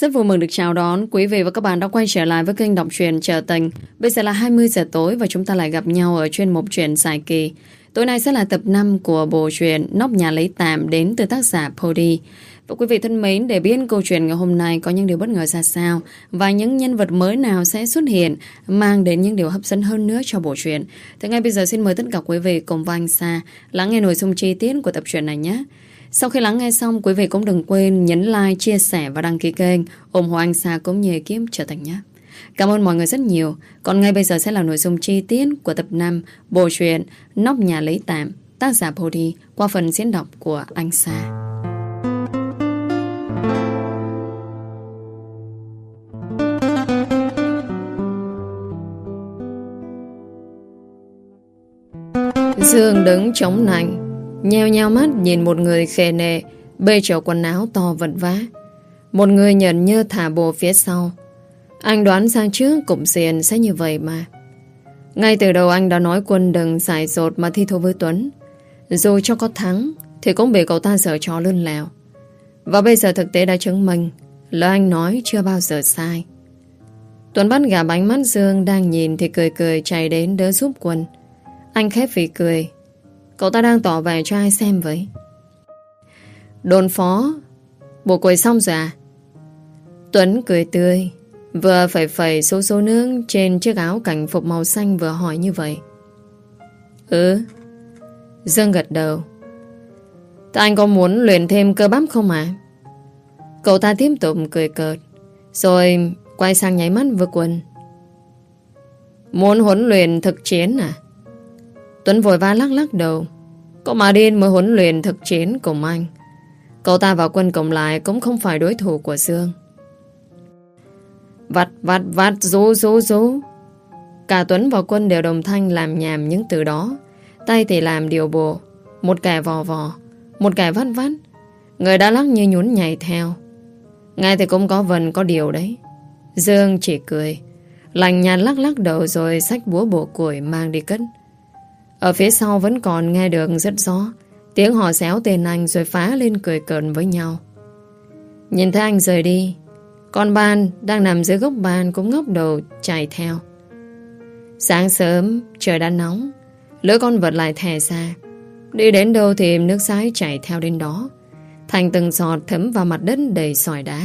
Rất vui mừng được chào đón quý vị và các bạn đã quay trở lại với kênh đọc truyện Trờ Tình. Bây giờ là 20 giờ tối và chúng ta lại gặp nhau ở chuyên mục truyện dài kỳ. Tối nay sẽ là tập 5 của bộ truyện Nóc Nhà Lấy Tạm đến từ tác giả Pody. Và quý vị thân mến, để biết câu chuyện ngày hôm nay có những điều bất ngờ ra sao và những nhân vật mới nào sẽ xuất hiện mang đến những điều hấp dẫn hơn nữa cho bộ truyện, thì ngay bây giờ xin mời tất cả quý vị cùng với anh Sa lắng nghe nội dung chi tiết của tập truyện này nhé. Sau khi lắng nghe xong, quý vị cũng đừng quên nhấn like, chia sẻ và đăng ký kênh ủng hộ anh Sa cũng như ekip Trờ Tình nhé. Cảm ơn mọi người rất nhiều. Còn ngay bây giờ sẽ là nội dung chi tiết của tập 5 bộ truyện Nóc Nhà Lấy Tạm, tác giả Pody, qua phần diễn đọc của anh Sa. Dương đứng chống nạnh, nheo nheo mắt nhìn một người khề nệ bê chậu quần áo to vật vã. Một người nhẫn nhơ thả bộ phía sau. Anh đoán sang trước cụm xiền sẽ như vậy mà. Ngay từ đầu anh đã nói Quân đừng xài rột mà thi thố với Tuấn. Dù cho có thắng thì cũng bị cậu ta giở trò lươn lẹo. Và bây giờ thực tế đã chứng minh lời anh nói chưa bao giờ sai. Tuấn bắt gặp ánh mắt Dương đang nhìn thì cười cười chạy đến đỡ giúp Quân. Anh khép vì cười. Cậu ta đang tỏ vẻ cho ai xem vậy? Đồn phó, bộ quầy xong rồi à? Tuấn cười tươi, vừa phẩy phẩy số nước trên chiếc áo cảnh phục màu xanh vừa hỏi như vậy. Dương gật đầu. Thế anh có muốn luyện thêm cơ bắp không ạ? Cậu ta tiếp tục cười cợt, rồi quay sang nháy mắt với Quân. Muốn huấn luyện thực chiến à? Tuấn vội vã lắc đầu. Có mà điên mới huấn luyện thực chiến cùng anh. Cậu ta và Quân cộng lại cũng không phải đối thủ của Dương. Vặt rú. Cả Tuấn và Quân đều đồng thanh làm nhảm những từ đó. Tay thì làm điều bộ. Một kẻ vò, một kẻ vắt. Người đã lắc như nhún nhảy theo. Ngay thì cũng có vần có điều đấy. Dương chỉ cười, lành nhạt lắc đầu rồi xách búa bổ củi mang đi cất. Ở phía sau vẫn còn nghe được rất rõ tiếng họ xéo tên anh rồi phá lên cười cợt với nhau. Nhìn thấy anh rời đi, con Ban đang nằm dưới gốc ban cũng ngóc đầu chạy theo. Sáng sớm trời đã nóng, lưỡi con vật lại thè ra. Đi đến đâu thì nước sái chảy theo đến đó, thành từng giọt thấm vào mặt đất đầy sỏi đá.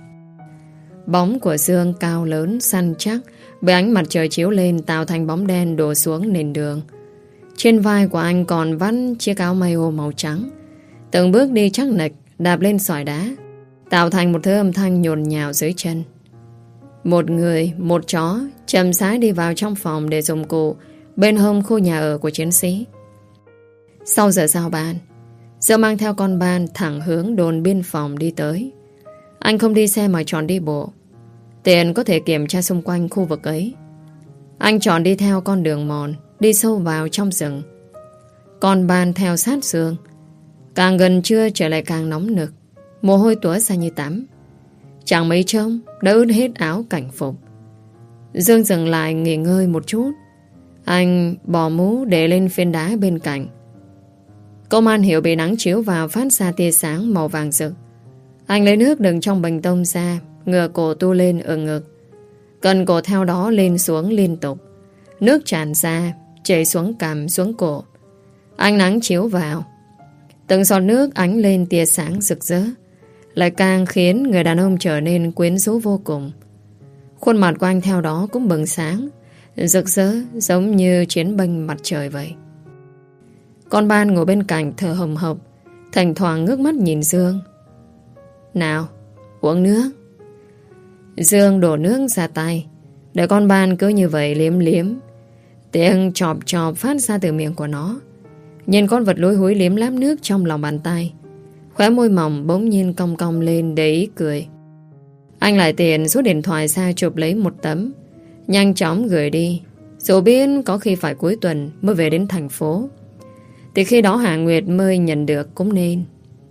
Bóng của Dương cao lớn săn chắc bởi ánh mặt trời chiếu lên tạo thành bóng đen đổ xuống nền đường. Trên vai của anh còn vắt chiếc áo maillot màu trắng. Từng bước đi chắc nịch đạp lên sỏi đá, tạo thành một thứ âm thanh nhồn nhào dưới chân. Một người, một chó chậm rãi đi vào trong phòng để dùng cụ bên hông khu nhà ở của chiến sĩ. Sau giờ giao ban, Dương mang theo con Ban thẳng hướng đồn biên phòng đi tới. Anh không đi xe mà chọn đi bộ, tiện có thể kiểm tra xung quanh khu vực ấy. Anh chọn đi theo con đường mòn đi sâu vào trong rừng. Con Ban theo sát Dương. Càng gần trưa trở lại càng nóng nực, mồ hôi túa ra như tắm. Chẳng mấy trông đã ướt hết áo cảnh phục. Dương dừng lại nghỉ ngơi một chút. Anh bỏ mũ để lên phiến đá bên cạnh. Công an hiểu bị nắng chiếu vào phát ra tia sáng màu vàng rực. Anh lấy nước đựng trong bình tông ra, ngửa cổ tu lên ở ngực, cần cổ theo đó lên xuống liên tục. Nước tràn ra, chảy xuống cằm xuống cổ. Ánh nắng chiếu vào, từng giọt nước ánh lên tia sáng rực rỡ, lại càng khiến người đàn ông trở nên quyến rũ vô cùng. Khuôn mặt của anh theo đó cũng bừng sáng, rực rỡ giống như chiến binh mặt trời vậy. Con Ban ngồi bên cạnh thở hồng hộc, thỉnh thoảng ngước mắt nhìn Dương. Nào, uống nước. Dương đổ nước ra tay, để con Ban cứ như vậy liếm liếm. Tiếng chọp chọp phát ra từ miệng của nó. Nhìn con vật lúi húi liếm láp nước trong lòng bàn tay, khóe môi mỏng bỗng nhiên cong cong lên để ý cười. Anh lại tiện rút điện thoại ra chụp lấy một tấm, nhanh chóng gửi đi. Dù biết có khi phải cuối tuần mới về đến thành phố, thì khi đó Hạ Nguyệt mới nhận được cũng nên.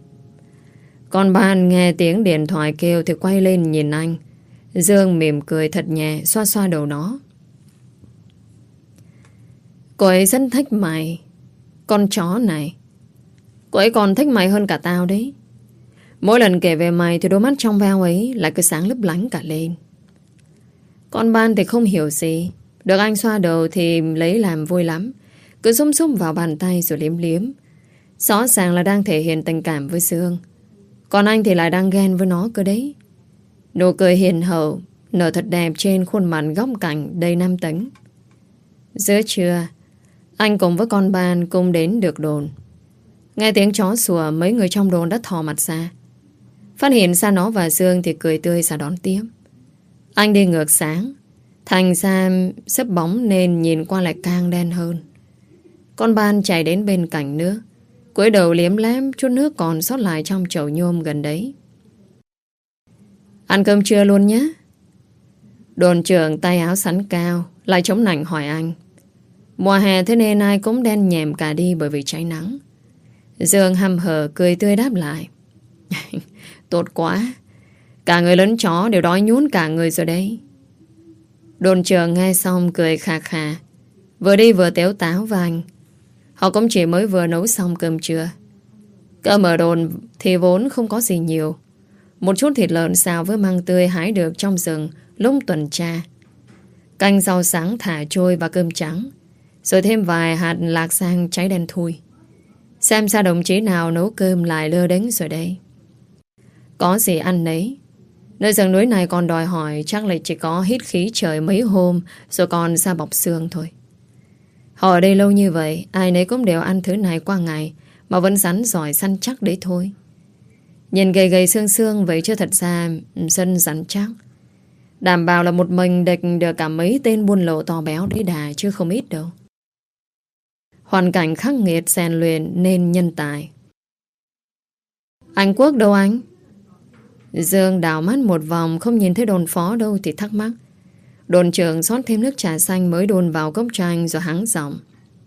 Con Ban nghe tiếng điện thoại kêu thì quay lên nhìn anh. Dương mỉm cười thật nhẹ, xoa xoa đầu nó. Cô ấy rất thích mày, con chó này. Cô ấy còn thích mày hơn cả tao đấy. Mỗi lần kể về mày thì đôi mắt trong veo ấy lại cứ sáng lấp lánh cả lên. Con Ban thì không hiểu gì. Được anh xoa đầu thì lấy làm vui lắm. Cứ xúm xúm vào bàn tay rồi liếm liếm. Rõ ràng là đang thể hiện tình cảm với Dương. Còn anh thì lại đang ghen với nó cơ đấy. Nụ cười hiền hậu nở thật đẹp trên khuôn mặt góc cạnh đầy nam tính. Giữa trưa, anh cùng với con Ban cùng đến được đồn. Nghe tiếng chó sủa, mấy người trong đồn đã thò mặt ra. Phát hiện ra nó và Dương thì cười tươi ra đón tiếp. Anh đi ngược sáng, thành ra xếp bóng nên nhìn qua lại càng đen hơn. Con Ban chạy đến bên cạnh nước, cúi đầu liếm lém chút nước còn sót lại trong chậu nhôm gần đấy. Ăn cơm trưa luôn nhé. Đồn trưởng tay áo sắn cao lại chống nạnh hỏi anh. Mùa hè thế nên ai cũng đen nhèm cả đi bởi vì cháy nắng. Dương hăm hở cười tươi đáp lại. Tốt quá. Cả người lẫn chó đều đói nhún cả người rồi đấy. Đồn trưởng nghe xong cười khà khà, vừa đi vừa téo táo với anh. Họ cũng chỉ mới vừa nấu xong cơm trưa. Cơm ở đồn thì vốn không có gì nhiều. Một chút thịt lợn xào với măng tươi hái được trong rừng lúc tuần tra, canh rau sáng thả trôi và cơm trắng, rồi thêm vài hạt lạc sang cháy đen thui. Xem sao đồng chí nào nấu cơm lại lơ đánh rồi đây. Có gì ăn nấy. Nơi rừng núi này còn đòi hỏi chắc là chỉ có hít khí trời mấy hôm rồi còn ra bọc xương thôi. Họ ở đây lâu như vậy, ai nấy cũng đều ăn thứ này qua ngày mà vẫn rắn giỏi săn chắc đấy thôi. Nhìn gầy gầy xương xương vậy chứ thật ra dân rắn chắc. Đảm bảo là một mình địch được cả mấy tên buôn lậu to béo đấy đà chứ không ít đâu. Hoàn cảnh khắc nghiệt rèn luyện nên nhân tài. Anh Quốc đâu anh? Dương đảo mắt một vòng không nhìn thấy đồn phó đâu thì thắc mắc. Đồn trưởng xót thêm nước trà xanh mới đồn vào cốc chanh rồi hắng giọng.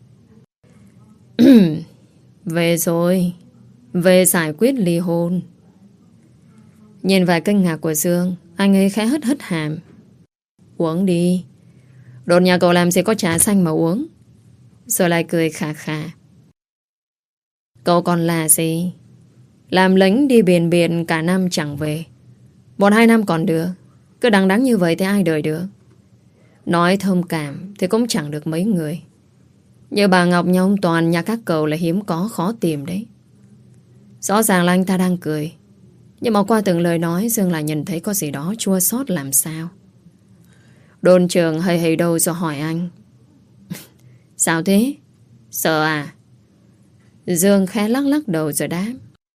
Về rồi. Về giải quyết ly hôn. Nhìn vài kinh ngạc của Dương, anh ấy khẽ hất hất hàm. Uống đi. Đồn nhà cậu làm gì có trà xanh mà uống. Rồi lại cười khà khà. Cậu còn là gì? Làm lính đi biển biển cả năm chẳng về. 1-2 năm còn được. Cứ đằng đẵng như vậy thì ai đợi được. Nói thông cảm thì cũng chẳng được mấy người. Như bà Ngọc nhà ông Toàn, nhà các cậu là hiếm có khó tìm đấy. Rõ ràng là anh ta đang cười, nhưng mà qua từng lời nói Dương lại nhận thấy có gì đó chua xót làm sao. Đồn trưởng hầy hầy đầu rồi hỏi anh. Sao thế? Sợ à? Dương khẽ lắc lắc đầu rồi đáp.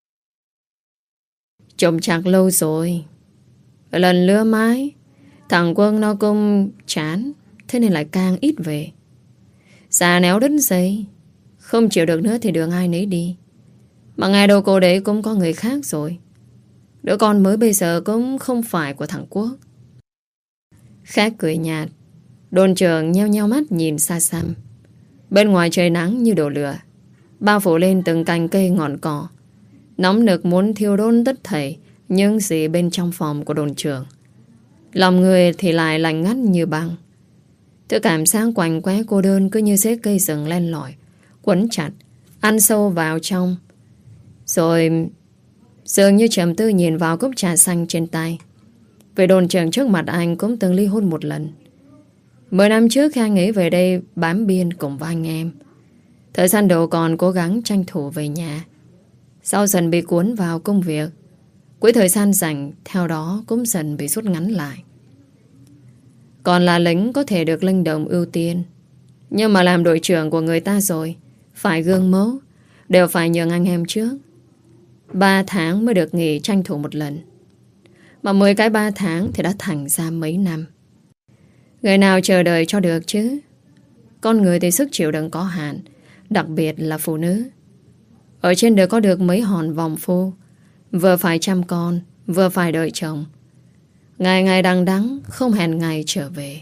Trông chạc lâu rồi. Lần lứa mái thằng Quân nó cũng chán, thế nên lại càng ít về. Già néo đứt dây, không chịu được nữa thì đường ai nấy đi. Mà ngày đầu cô đấy cũng có người khác rồi. Đứa con mới bây giờ cũng không phải của thằng Quốc. Khác cười nhạt. Đồn trưởng nheo nheo mắt nhìn xa xăm. Bên ngoài trời nắng như đổ lửa, bao phủ lên từng cành cây ngọn cỏ. Nóng nực muốn thiêu đốt tất thảy những gì bên trong phòng của đồn trưởng. Lòng người thì lại lạnh ngắt như băng. Thứ cảm giác quạnh quẽ cô đơn cứ như rễ cây rừng len lỏi, quấn chặt, ăn sâu vào trong. Rồi dường như trầm tư nhìn vào cốc trà xanh trên tay. Về đồn trưởng trước mặt anh cũng từng ly hôn một lần. 10 năm trước khi anh ấy về đây bám biên cùng với anh em, thời gian đầu còn cố gắng tranh thủ về nhà. Sau dần bị cuốn vào công việc, quỹ thời gian rảnh theo đó cũng dần bị rút ngắn lại. Còn là lính có thể được linh động ưu tiên, nhưng mà làm đội trưởng của người ta rồi, phải gương mẫu, đều phải nhường anh em trước. 3 tháng mới được nghỉ tranh thủ một lần, mà 10 cái 3 tháng thì đã thành ra mấy năm. Người nào chờ đợi cho được chứ. Con người thì sức chịu đựng có hạn, đặc biệt là phụ nữ. Ở trên đời có được mấy hòn vòng phu, vừa phải chăm con, vừa phải đợi chồng. Ngày ngày đằng đẵng, không hẹn ngày trở về.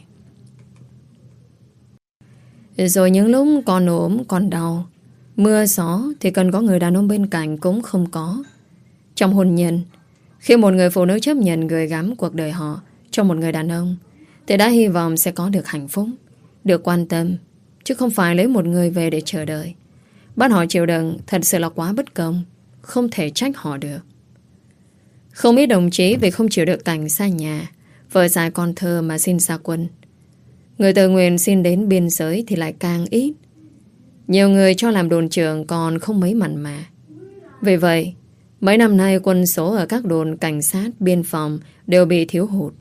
Rồi những lúc còn ốm, còn đau, mưa gió thì cần có người đàn ông bên cạnh cũng không có. Trong hôn nhân, khi một người phụ nữ chấp nhận gửi gắm cuộc đời họ cho một người đàn ông, thì đã hy vọng sẽ có được hạnh phúc, được quan tâm, chứ không phải lấy một người về để chờ đợi. Bắt họ chịu đựng thật sự là quá bất công, không thể trách họ được. Không ít đồng chí vì không chịu được cảnh xa nhà, vợ già con thơ mà xin ra quân. Người tự nguyện xin đến biên giới thì lại càng ít. Nhiều người cho làm đồn trưởng còn không mấy mặn mà. Vì vậy, mấy năm nay quân số ở các đồn cảnh sát, biên phòng đều bị thiếu hụt.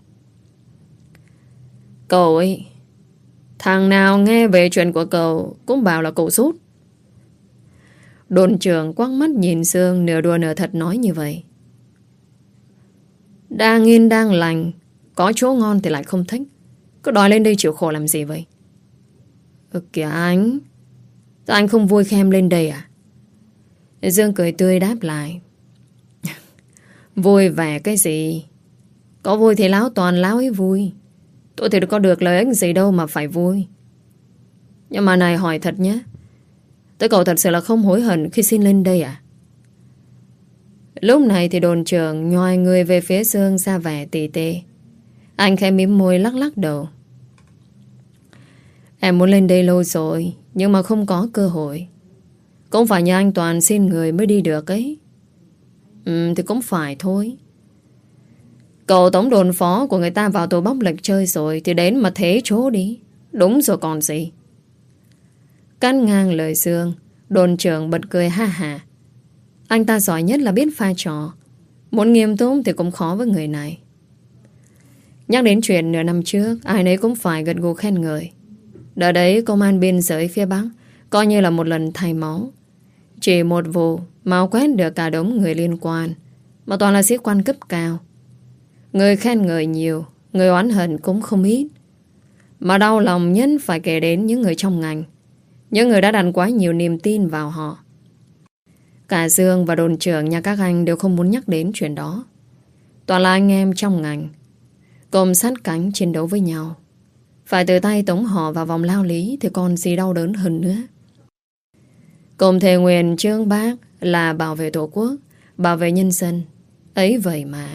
Cậu ấy, thằng nào nghe về chuyện của cậu cũng bảo là cậu sút. Đồn trưởng quắc mắt nhìn Dương, nửa đùa nửa thật nói như vậy. Đang yên đang lành, có chỗ ngon thì lại không thích, cứ đòi lên đây chịu khổ làm gì vậy? Kìa anh, sao anh không vui khi em lên đây à? Dương cười tươi đáp lại. Vui vẻ cái gì? Có vui thì láo toàn láo ấy vui. Tôi thì có được lợi ích gì đâu mà phải vui. Nhưng mà này hỏi thật nhé, tới cậu thật sự là không hối hận khi xin lên đây à? Lúc này thì đồn trưởng nhoài người về phía Dương ra vẻ tỉ tê. Anh khẽ mím môi lắc lắc đầu. Em muốn lên đây lâu rồi, nhưng mà không có cơ hội. Cũng phải nhờ anh Toàn xin người mới đi được ấy. Thì cũng phải thôi. Cậu tổng đồn phó của người ta vào tù bóc lệch chơi rồi thì đến mà thế chỗ đi. Đúng rồi còn gì. Cắt ngang lời Dương, đồn trưởng bật cười ha hả. Anh ta giỏi nhất là biết pha trò. Muốn nghiêm túc thì cũng khó với người này. Nhắc đến chuyện nửa năm trước, ai nấy cũng phải gật gù khen ngợi. Đợt đấy công an biên giới phía Bắc coi như là một lần thay máu. Chỉ một vụ máu quét được cả đống người liên quan, mà toàn là sĩ quan cấp cao. Người khen ngợi nhiều, người oán hận cũng không ít. Mà đau lòng nhất phải kể đến những người trong ngành, những người đã đặt quá nhiều niềm tin vào họ. Cả Dương và đồn trưởng nhà các anh đều không muốn nhắc đến chuyện đó. Toàn là anh em trong ngành, cùng sát cánh chiến đấu với nhau. Phải từ tay tống họ vào vòng lao lý thì còn gì đau đớn hơn nữa. Cùng thề nguyện chương bác là bảo vệ Tổ quốc, bảo vệ nhân dân. Ấy vậy mà.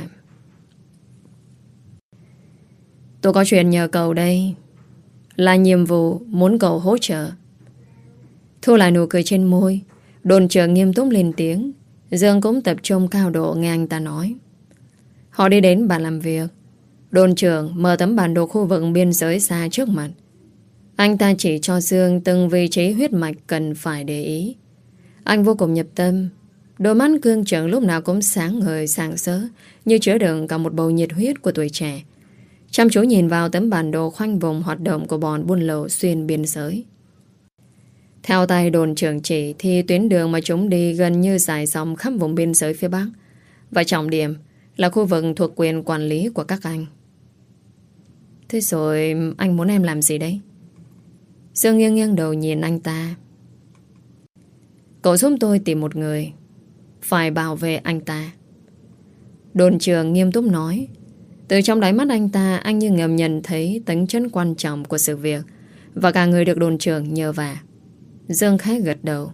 Tôi có chuyện nhờ cậu đây. Là nhiệm vụ muốn cậu hỗ trợ. Thu lại nụ cười trên môi, đồn trưởng nghiêm túc lên tiếng. Dương cũng tập trung cao độ nghe anh ta nói. Họ đi đến bàn làm việc. Đồn trưởng mở tấm bản đồ khu vực biên giới xa trước mặt. Anh ta chỉ cho Dương từng vị trí huyết mạch cần phải để ý. Anh vô cùng nhập tâm. Đôi mắt cương trưởng lúc nào cũng sáng ngời sảng sỡ, như chứa đựng cả một bầu nhiệt huyết của tuổi trẻ. Chăm chú nhìn vào tấm bản đồ khoanh vùng hoạt động của bọn buôn lậu xuyên biên giới. Theo tay đồn trưởng chỉ thì tuyến đường mà chúng đi gần như dài dòng khắp vùng biên giới phía Bắc. Và trọng điểm là khu vực thuộc quyền quản lý của các anh. Thế rồi anh muốn em làm gì đấy? Dương nghiêng nghiêng đầu nhìn anh ta. Cậu giúp tôi tìm một người, phải bảo vệ anh ta. Đồn trưởng nghiêm túc nói. Từ trong đáy mắt anh ta, anh như ngầm nhận thấy tính chất quan trọng của sự việc và cả người được đồn trưởng nhờ vả. Dương khẽ gật đầu.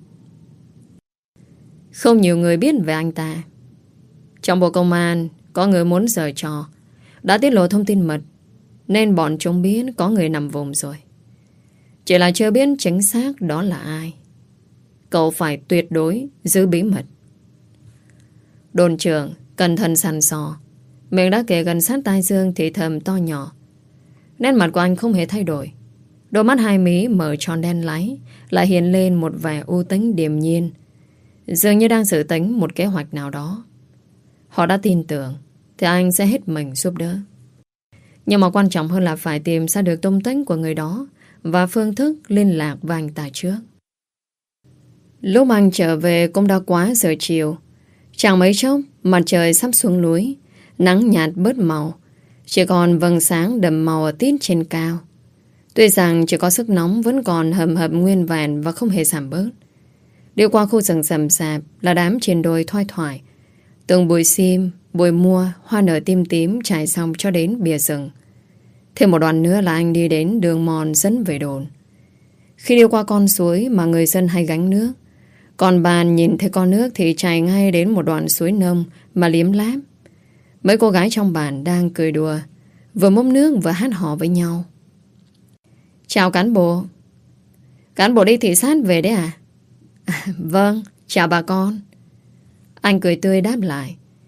Không nhiều người biết về anh ta. Trong bộ công an có người muốn giở trò, đã tiết lộ thông tin mật, nên bọn chúng biết có người nằm vùng rồi. Chỉ là chưa biết chính xác đó là ai. Cậu phải tuyệt đối giữ bí mật. Đồn trưởng cẩn thận săn sò, miệng đã kề gần sát tai Dương thì thầm to nhỏ. Nét mặt của anh không hề thay đổi. Đôi mắt hai mí mở tròn đen láy, lại hiện lên một vẻ u tính điềm nhiên, dường như đang dự tính một kế hoạch nào đó. Họ đã tin tưởng thì anh sẽ hết mình giúp đỡ. Nhưng mà quan trọng hơn là phải tìm ra được tung tích của người đó và phương thức liên lạc với anh ta trước. Lúc anh trở về cũng đã quá giờ chiều. Chẳng mấy chốc mặt trời sắp xuống núi, nắng nhạt bớt màu, chỉ còn vầng sáng đậm màu ở tít trên cao. Tuy rằng chỉ có sức nóng vẫn còn hầm hập nguyên vẹn và không hề giảm bớt. Đi qua khu rừng rậm rạp là đám trên đồi thoai thoải. Từng bụi sim, bụi mua, hoa nở tím tím trải xong cho đến bìa rừng. Thêm một đoạn nữa là anh đi đến đường mòn dẫn về đồn. Khi đi qua con suối mà người dân hay gánh nước, còn bàn nhìn thấy con nước thì chạy ngay đến một đoạn suối nông mà liếm láp. Mấy cô gái trong bản đang cười đùa, vừa múc nước vừa hát hò với nhau. Chào cán bộ. Cán bộ đi thị sát về đấy à? Vâng, chào bà con. Anh cười tươi đáp lại.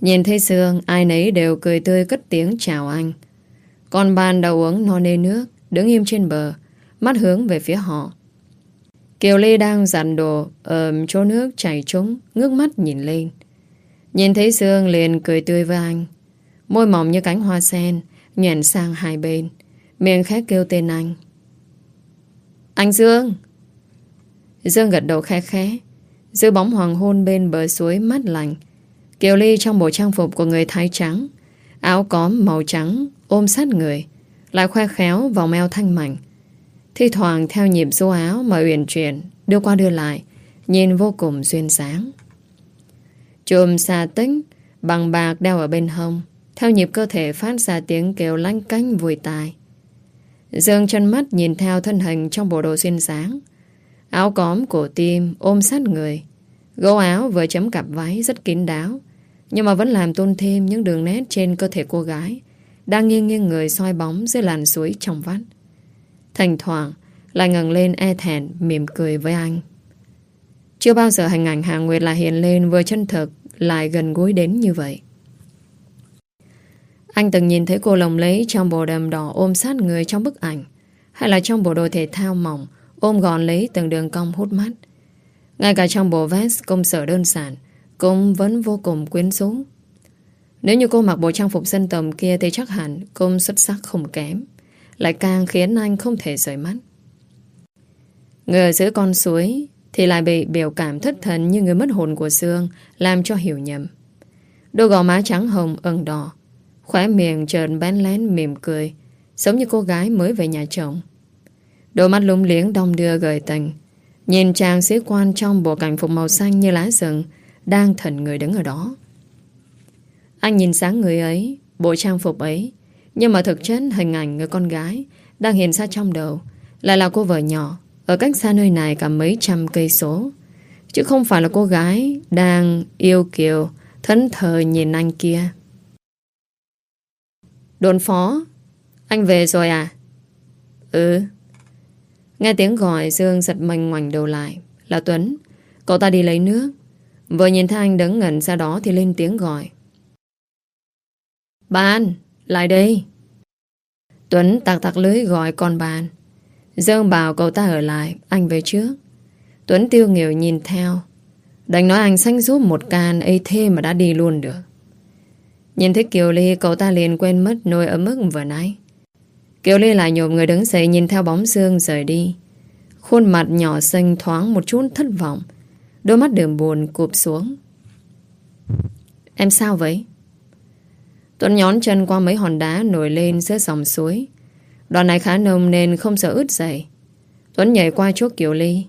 Nhìn thấy Sương, ai nấy đều cười tươi cất tiếng chào anh. Con Ban đầu uống no nê nước, đứng im trên bờ, mắt hướng về phía họ. Kiều Ly đang giặt đồ ở chỗ nước chảy trúng, ngước mắt nhìn lên. Nhìn thấy Sương liền cười tươi với anh. Môi mỏng như cánh hoa sen, nhoẻn sang hai bên, miệng khẽ kêu tên anh. Anh Dương! Dương gật đầu khẽ khẽ. Dưới bóng hoàng hôn bên bờ suối mát lành, Kiều Ly trong bộ trang phục của người Thái trắng, áo cóm màu trắng ôm sát người, lại khoe khéo vòng eo thanh mảnh. Thi thoảng theo nhịp số áo mà uyển chuyển đưa qua đưa lại, nhìn vô cùng duyên dáng. Chùm xà tính bằng bạc đeo ở bên hông, theo nhịp cơ thể phát ra tiếng kêu lanh canh vui tai. Dương chân mắt nhìn theo thân hình trong bộ đồ xuyên sáng, áo cóm cổ tim ôm sát người, gấu áo vừa chấm cặp váy rất kín đáo, nhưng mà vẫn làm tôn thêm những đường nét trên cơ thể cô gái đang nghiêng nghiêng người soi bóng dưới làn suối trong vắt. Thỉnh thoảng lại ngẩng lên e thẹn mỉm cười với anh. Chưa bao giờ hình ảnh Hà Nguyệt lại hiện lên vừa chân thực lại gần gũi đến như vậy. Anh từng nhìn thấy cô lồng lấy trong bộ đầm đỏ ôm sát người trong bức ảnh, hay là trong bộ đồ thể thao mỏng ôm gọn lấy từng đường cong hút mắt. Ngay cả trong bộ vest công sở đơn giản cũng vẫn vô cùng quyến rũ. Nếu như cô mặc bộ trang phục dân tộc kia thì chắc hẳn cũng xuất sắc không kém, lại càng khiến anh không thể rời mắt. Người ở giữa con suối thì lại bị biểu cảm thất thần như người mất hồn của Sương làm cho hiểu nhầm. Đôi gò má trắng hồng ửng đỏ, khóe miệng chợt bén lén mỉm cười, giống như cô gái mới về nhà chồng. Đôi mắt lúng liếng đong đưa gợi tình, nhìn chàng sĩ quan trong bộ cảnh phục màu xanh như lá rừng đang thần người đứng ở đó. Anh nhìn sáng người ấy, bộ trang phục ấy, nhưng mà thực chất hình ảnh người con gái đang hiện ra trong đầu lại là cô vợ nhỏ ở cách xa nơi này cả mấy trăm cây số, chứ không phải là cô gái đang yêu kiều thẫn thờ nhìn anh kia. Đồn phó, anh về rồi à? Ừ. Nghe tiếng gọi, Dương giật mình ngoảnh đầu lại. Là Tuấn. Cậu ta đi lấy nước. Vừa nhìn thấy anh đứng ngẩn ra đó thì lên tiếng gọi. Ban, lại đây. Tuấn tặc tặc lưới gọi con Ban. Dương bảo cậu ta ở lại, anh về trước. Tuấn tiêu nghỉu nhìn theo. Đành nói anh xanh giúp một can ấy thế mà đã đi luôn được. Nhìn thấy Kiều Ly, cậu ta liền quên mất nỗi ấm ức vừa nãy. Kiều Ly lại nhổm người đứng dậy nhìn theo bóng Dương rời đi. Khuôn mặt nhỏ xinh thoáng một chút thất vọng, đôi mắt đường buồn cụp xuống. Em sao vậy? Tuấn nhón chân qua mấy hòn đá nổi lên giữa dòng suối. Đoạn này khá nông nên không sợ ướt giày. Tuấn nhảy qua chỗ Kiều Ly.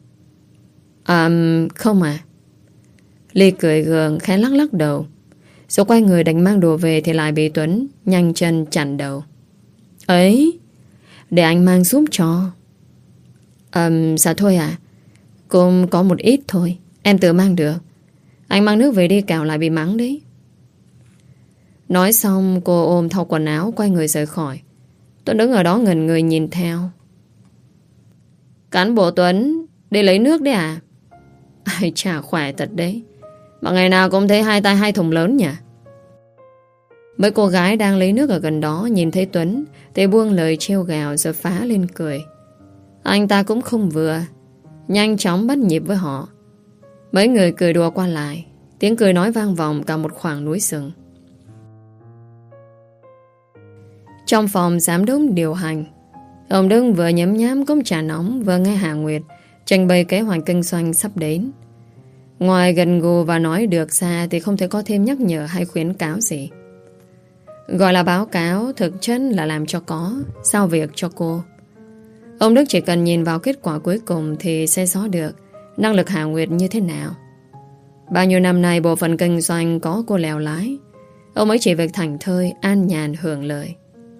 Không à. Ly cười gượng khẽ lắc lắc đầu. Rồi quay người đánh mang đồ về thì lại bị Tuấn nhanh chân chặn đầu. Ấy, để anh mang giúp cho. Dạ thôi à, cũng có một ít thôi, em tự mang được. Anh mang nước về đi kẻo lại bị mắng đấy. Nói xong cô ôm thau quần áo quay người rời khỏi. Tuấn đứng ở đó ngẩn người nhìn theo. Cán bộ Tuấn đi lấy nước đấy à? Ai chả khỏe thật đấy, mà ngày nào cũng thấy hai tay hai thùng lớn nhỉ. Mấy cô gái đang lấy nước ở gần đó nhìn thấy Tuấn thì buông lời trêu gào rồi phá lên cười. Anh ta cũng không vừa, nhanh chóng bắt nhịp với họ. Mấy người cười đùa qua lại, tiếng cười nói vang vọng cả một khoảng núi rừng. Trong phòng giám đốc điều hành, ông Đức vừa nhấm nháp cốc trà nóng vừa nghe Hà Nguyệt trình bày kế hoạch kinh doanh sắp đến. Ngoài gần gù và nói được ra thì không thể có thêm nhắc nhở hay khuyến cáo gì. Gọi là báo cáo, thực chất là làm cho có, giao việc cho cô. Ông Đức chỉ cần nhìn vào kết quả cuối cùng thì sẽ rõ được năng lực Hà Nguyệt như thế nào. Bao nhiêu năm nay bộ phận kinh doanh có cô lèo lái, ông ấy chỉ việc thảnh thơi, an nhàn hưởng lợi.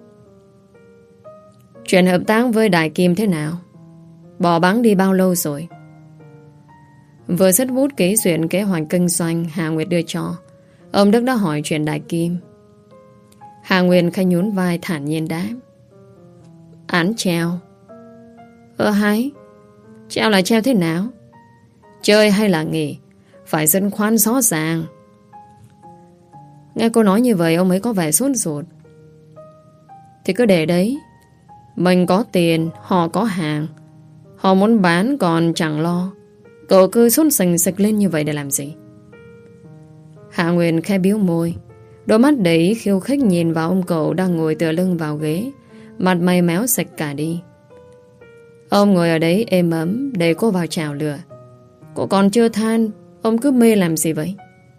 Chuyện hợp tác với Đại Kim thế nào? Bỏ bẵng đi bao lâu rồi? Vừa dứt bút ký duyệt kế hoạch kinh doanh Hà Nguyệt đưa cho, ông Đức đã hỏi chuyện Đại Kim. Hà Nguyệt khẽ nhún vai thản nhiên đáp. Án treo. Hay treo là treo thế nào? Chơi hay là nghỉ? Phải dân khoan rõ ràng. Nghe cô nói như vậy ông ấy có vẻ sốt ruột. Thì cứ để đấy. Mình có tiền, họ có hàng. Họ muốn bán còn chẳng lo. Cậu cứ sốt sình sịch lên như vậy để làm gì? Hạ Nguyên khẽ biếu môi, đôi mắt đầy khiêu khích nhìn vào ông cậu đang ngồi tựa lưng vào ghế, mặt mày méo sạch cả đi. Ông ngồi ở đấy êm ấm để cô vào chảo lửa. Cô còn chưa than, ông cứ mê làm gì vậy?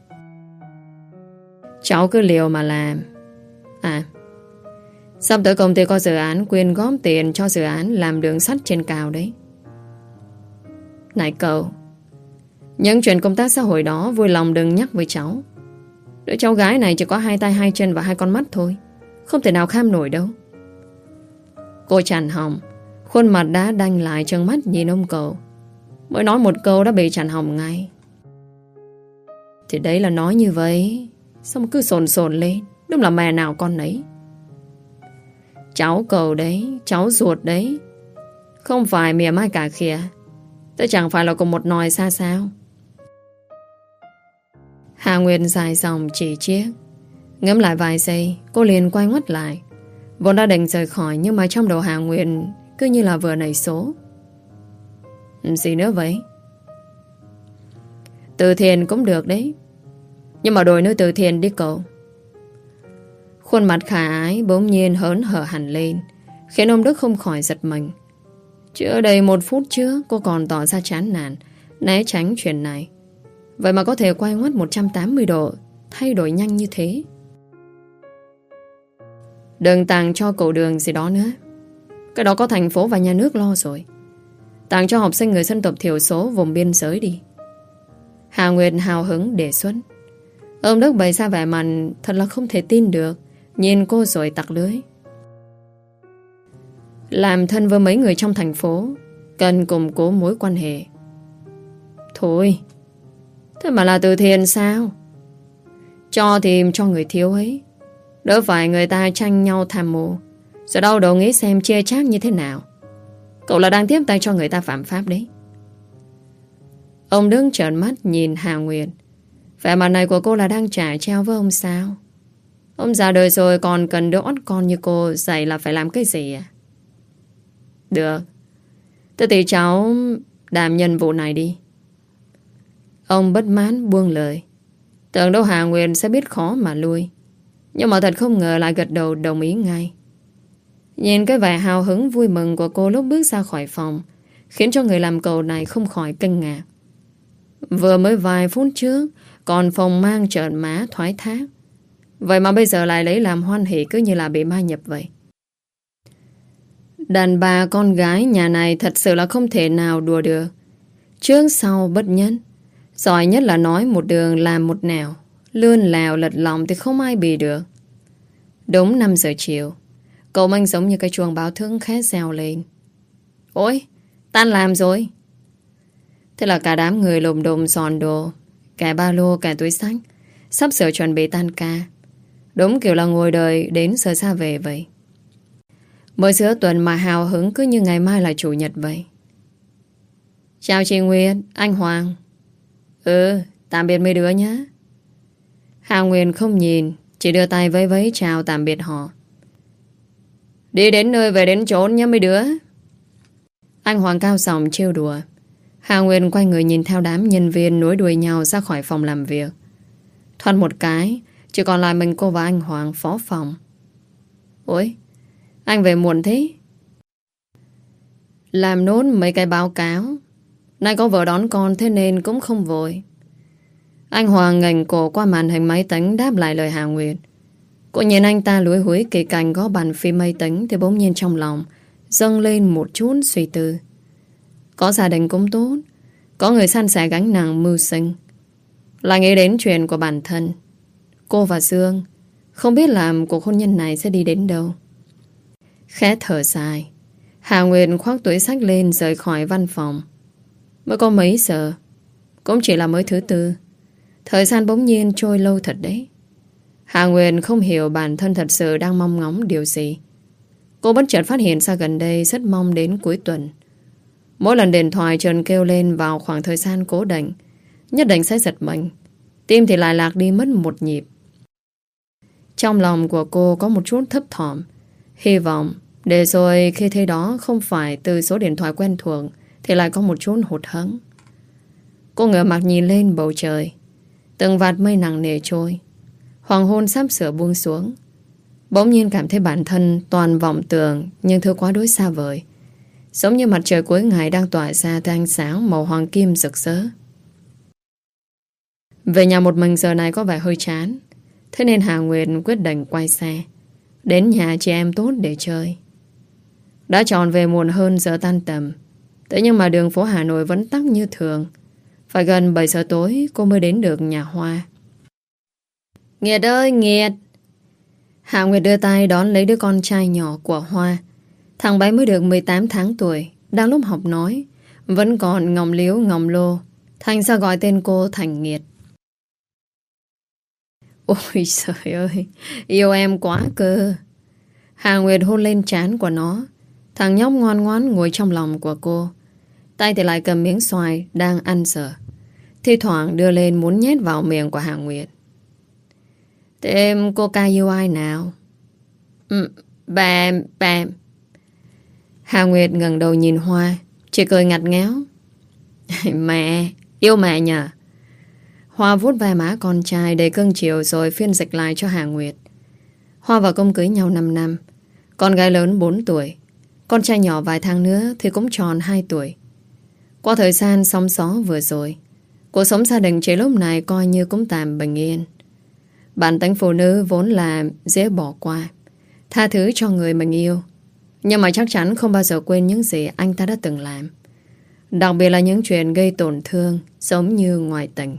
Cháu cứ liều mà làm. À, sắp tới công ty có dự án quyên góp tiền cho dự án làm đường sắt trên cao đấy. Này cậu, những chuyện công tác xã hội đó vui lòng đừng nhắc với cháu. Đứa cháu gái này chỉ có 2 tay 2 chân và 2 con mắt thôi, không thể nào kham nổi đâu. Cô chằn họng, khuôn mặt đã đanh lại, trừng mắt nhìn ông cậu. Mới nói một câu đã bị chằn họng ngay. Thì đấy là nói như vậy, sao mà cứ sồn sồn lên. Đúng là mẹ nào con nấy. Cháu cậu đấy, cháu ruột đấy, không phải mỉa mai cả kìa. Thế chẳng phải là cùng một nòi xa sao? Hà Nguyên dài dòng chỉ chiếc. Ngẫm lại vài giây, cô liền quay ngoắt lại. Vốn đã định rời khỏi, nhưng mà trong đầu Hà Nguyên cứ như là vừa nảy số. Gì nữa vậy? Từ thiện cũng được đấy, nhưng mà đổi nơi từ thiện đi cậu. Khuôn mặt khả ái bỗng nhiên hớn hở hẳn lên, khiến ông Đức không khỏi giật mình. Chưa đầy 1 phút trước cô còn tỏ ra chán nản, né tránh chuyện này. Vậy mà có thể quay ngoắt 180 độ, thay đổi nhanh như thế. Đừng tặng cho cậu đường gì đó nữa. Cái đó có thành phố và nhà nước lo rồi. Tặng cho học sinh người dân tộc thiểu số vùng biên giới đi. Hà Nguyệt hào hứng đề xuất. Ông Đức bày ra vẻ mặt thật là không thể tin được, nhìn cô rồi tặc lưới. Làm thân với mấy người trong thành phố, cần củng cố mối quan hệ. Thôi, thế mà là từ thiện sao? Cho thì cho người thiếu ấy, đỡ phải người ta tranh nhau tham mô, rồi đau đầu nghĩ xem chia chác như thế nào. Cậu là đang tiếp tay cho người ta phạm pháp đấy. Ông Đức trợn mắt nhìn Hà Nguyệt. Vẻ mặt này của cô là đang trả treo với ông sao? Ông già đời rồi còn cần đứa ót con như cô dạy là phải làm cái gì à? Được, thế thì cháu đảm nhận vụ này đi. Ông bất mãn buông lời. Tưởng đâu Hà Nguyên sẽ biết khó mà lui, nhưng mà thật không ngờ lại gật đầu đồng ý ngay. Nhìn cái vẻ hào hứng vui mừng của cô lúc bước ra khỏi phòng, khiến cho người làm cầu này không khỏi kinh ngạc. Vừa mới vài phút trước còn phòng mang trợn má thoái thác, vậy mà bây giờ lại lấy làm hoan hỉ, cứ như là bị ma nhập vậy. Đàn bà con gái nhà này thật sự là không thể nào đùa được. Trước sau bất nhất, giỏi nhất là nói một đường làm một nẻo, lươn lèo lật lòng thì không ai bì được. Đúng 5 giờ chiều, cậu Minh giống như cái chuông báo thức khẽ reo lên. Ôi, tan làm rồi. Thế là cả đám người lồm đồm dọn đồ, cả ba lô, cả túi xách, sắp sửa chuẩn bị tan ca. Đúng kiểu là ngồi đợi đến giờ ra về vậy. Mới giữa tuần mà hào hứng cứ như ngày mai là chủ nhật vậy. Chào chị Nguyệt, anh Hoàng. Tạm biệt mấy đứa nhé. Hà Nguyên không nhìn, chỉ đưa tay vẫy vẫy chào tạm biệt họ. Đi đến nơi về đến chốn nhé mấy đứa. Anh Hoàng cao giọng trêu đùa. Hà Nguyên quay người nhìn theo đám nhân viên nối đuôi nhau ra khỏi phòng làm việc. Thoăn một cái, chỉ còn lại mình cô và anh Hoàng phó phòng. Ôi, anh về muộn thế? Làm nốt mấy cái báo cáo. Nay có vợ đón con thế nên cũng không vội. Anh Hoàng ngẩng cổ qua màn hình máy tính đáp lại lời Hà Nguyệt. Cô nhìn anh ta lúi húi kỳ cành gõ bàn phím máy tính thì bỗng nhiên trong lòng dâng lên một chút suy tư. Có gia đình cũng tốt, có người san sẻ gánh nặng mưu sinh. Lại nghĩ đến chuyện của bản thân. Cô và Dương không biết làm cuộc hôn nhân này sẽ đi đến đâu. Khẽ thở dài, Hà Nguyệt khoác túi xách lên rời khỏi văn phòng. Mới có mấy giờ, cũng chỉ là mới thứ tư. Thời gian bỗng nhiên trôi lâu thật đấy. Hà Nguyệt không hiểu bản thân thật sự đang mong ngóng điều gì. Cô bất chợt phát hiện ra gần đây rất mong đến cuối tuần. Mỗi lần điện thoại Trần kêu lên vào khoảng thời gian cố định, nhất định sẽ giật mình. Tim thì lại lạc đi mất một nhịp. Trong lòng của cô có một chút thấp thỏm, hy vọng để rồi khi thấy đó không phải từ số điện thoại quen thuộc thì lại có một chút hụt hẫng. Cô ngửa mặt nhìn lên bầu trời, từng vạt mây nặng nề trôi, hoàng hôn sắp sửa buông xuống. Bỗng nhiên cảm thấy bản thân toàn vọng tưởng, nhưng thứ quá đối xa vời, giống như mặt trời cuối ngày đang tỏa ra từ ánh sáng màu hoàng kim rực rỡ. Về nhà một mình giờ này có vẻ hơi chán, thế nên Hà Nguyệt quyết định quay xe đến nhà chị em tốt để chơi. Đã chọn về muộn hơn giờ tan tầm, thế nhưng mà đường phố Hà Nội vẫn tắc như thường. Phải gần 7 giờ tối cô mới đến được nhà Hoa. Nguyệt ơi Nguyệt! Hà Nguyệt đưa tay đón lấy đứa con trai nhỏ của Hoa. Thằng bé mới được 18 tháng tuổi, đang lúc học nói, vẫn còn ngọng liếu ngọng lô, thành ra gọi tên cô thành Nguyệt. Ôi trời ơi, yêu em quá cơ. Hà Nguyệt hôn lên trán của nó. Thằng nhóc ngoan ngoãn ngồi trong lòng của cô, tay thì lại cầm miếng xoài đang ăn dở, thi thoảng đưa lên muốn nhét vào miệng của Hà Nguyệt. Thế em cô ca yêu ai nào? Bà em. Hà Nguyệt ngẩng đầu nhìn Hoa, chỉ cười ngặt nghéo. Mẹ, yêu mẹ nhờ. Hoa vuốt vai má con trai đầy cưng chiều rồi phiên dịch lại cho Hà Nguyệt. Hoa và Công cưới nhau 5 năm, con gái lớn 4 tuổi, con trai nhỏ vài tháng nữa thì cũng tròn 2 tuổi. Qua thời gian sóng gió vừa rồi, cuộc sống gia đình chỉ lúc này coi như cũng tạm bình yên. Bản tính phụ nữ vốn là dễ bỏ qua, tha thứ cho người mình yêu, nhưng mà chắc chắn không bao giờ quên những gì anh ta đã từng làm, đặc biệt là những chuyện gây tổn thương giống như ngoại tình.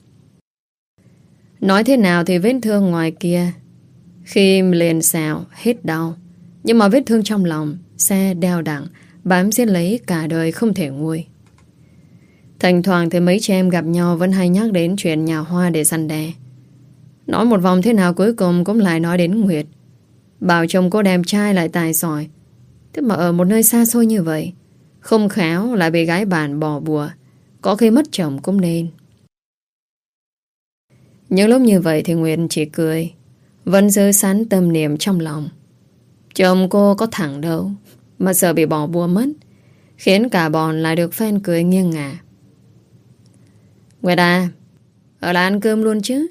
Nói thế nào thì vết thương ngoài kia khi liền xào hết đau, nhưng mà vết thương trong lòng sẽ đeo đẳng, bám giết lấy cả đời không thể nguôi. Thỉnh thoảng thì mấy chị em gặp nhau vẫn hay nhắc đến chuyện nhà Hoa để răn đe. Nói một vòng thế nào cuối cùng cũng lại nói đến Nguyệt, bảo chồng cô đẹp trai lại tài giỏi, thế mà ở một nơi xa xôi như vậy, không khéo lại bị gái bản bỏ bùa, có khi mất chồng cũng nên. Những lúc như vậy thì Nguyệt chỉ cười, vẫn giữ sẵn tâm niệm trong lòng. Chồng cô có thẳng đâu mà sợ bị bỏ bùa mất, khiến cả bọn lại được fan cười nghiêng ngả. Nguyệt à, ở lại ăn cơm luôn chứ?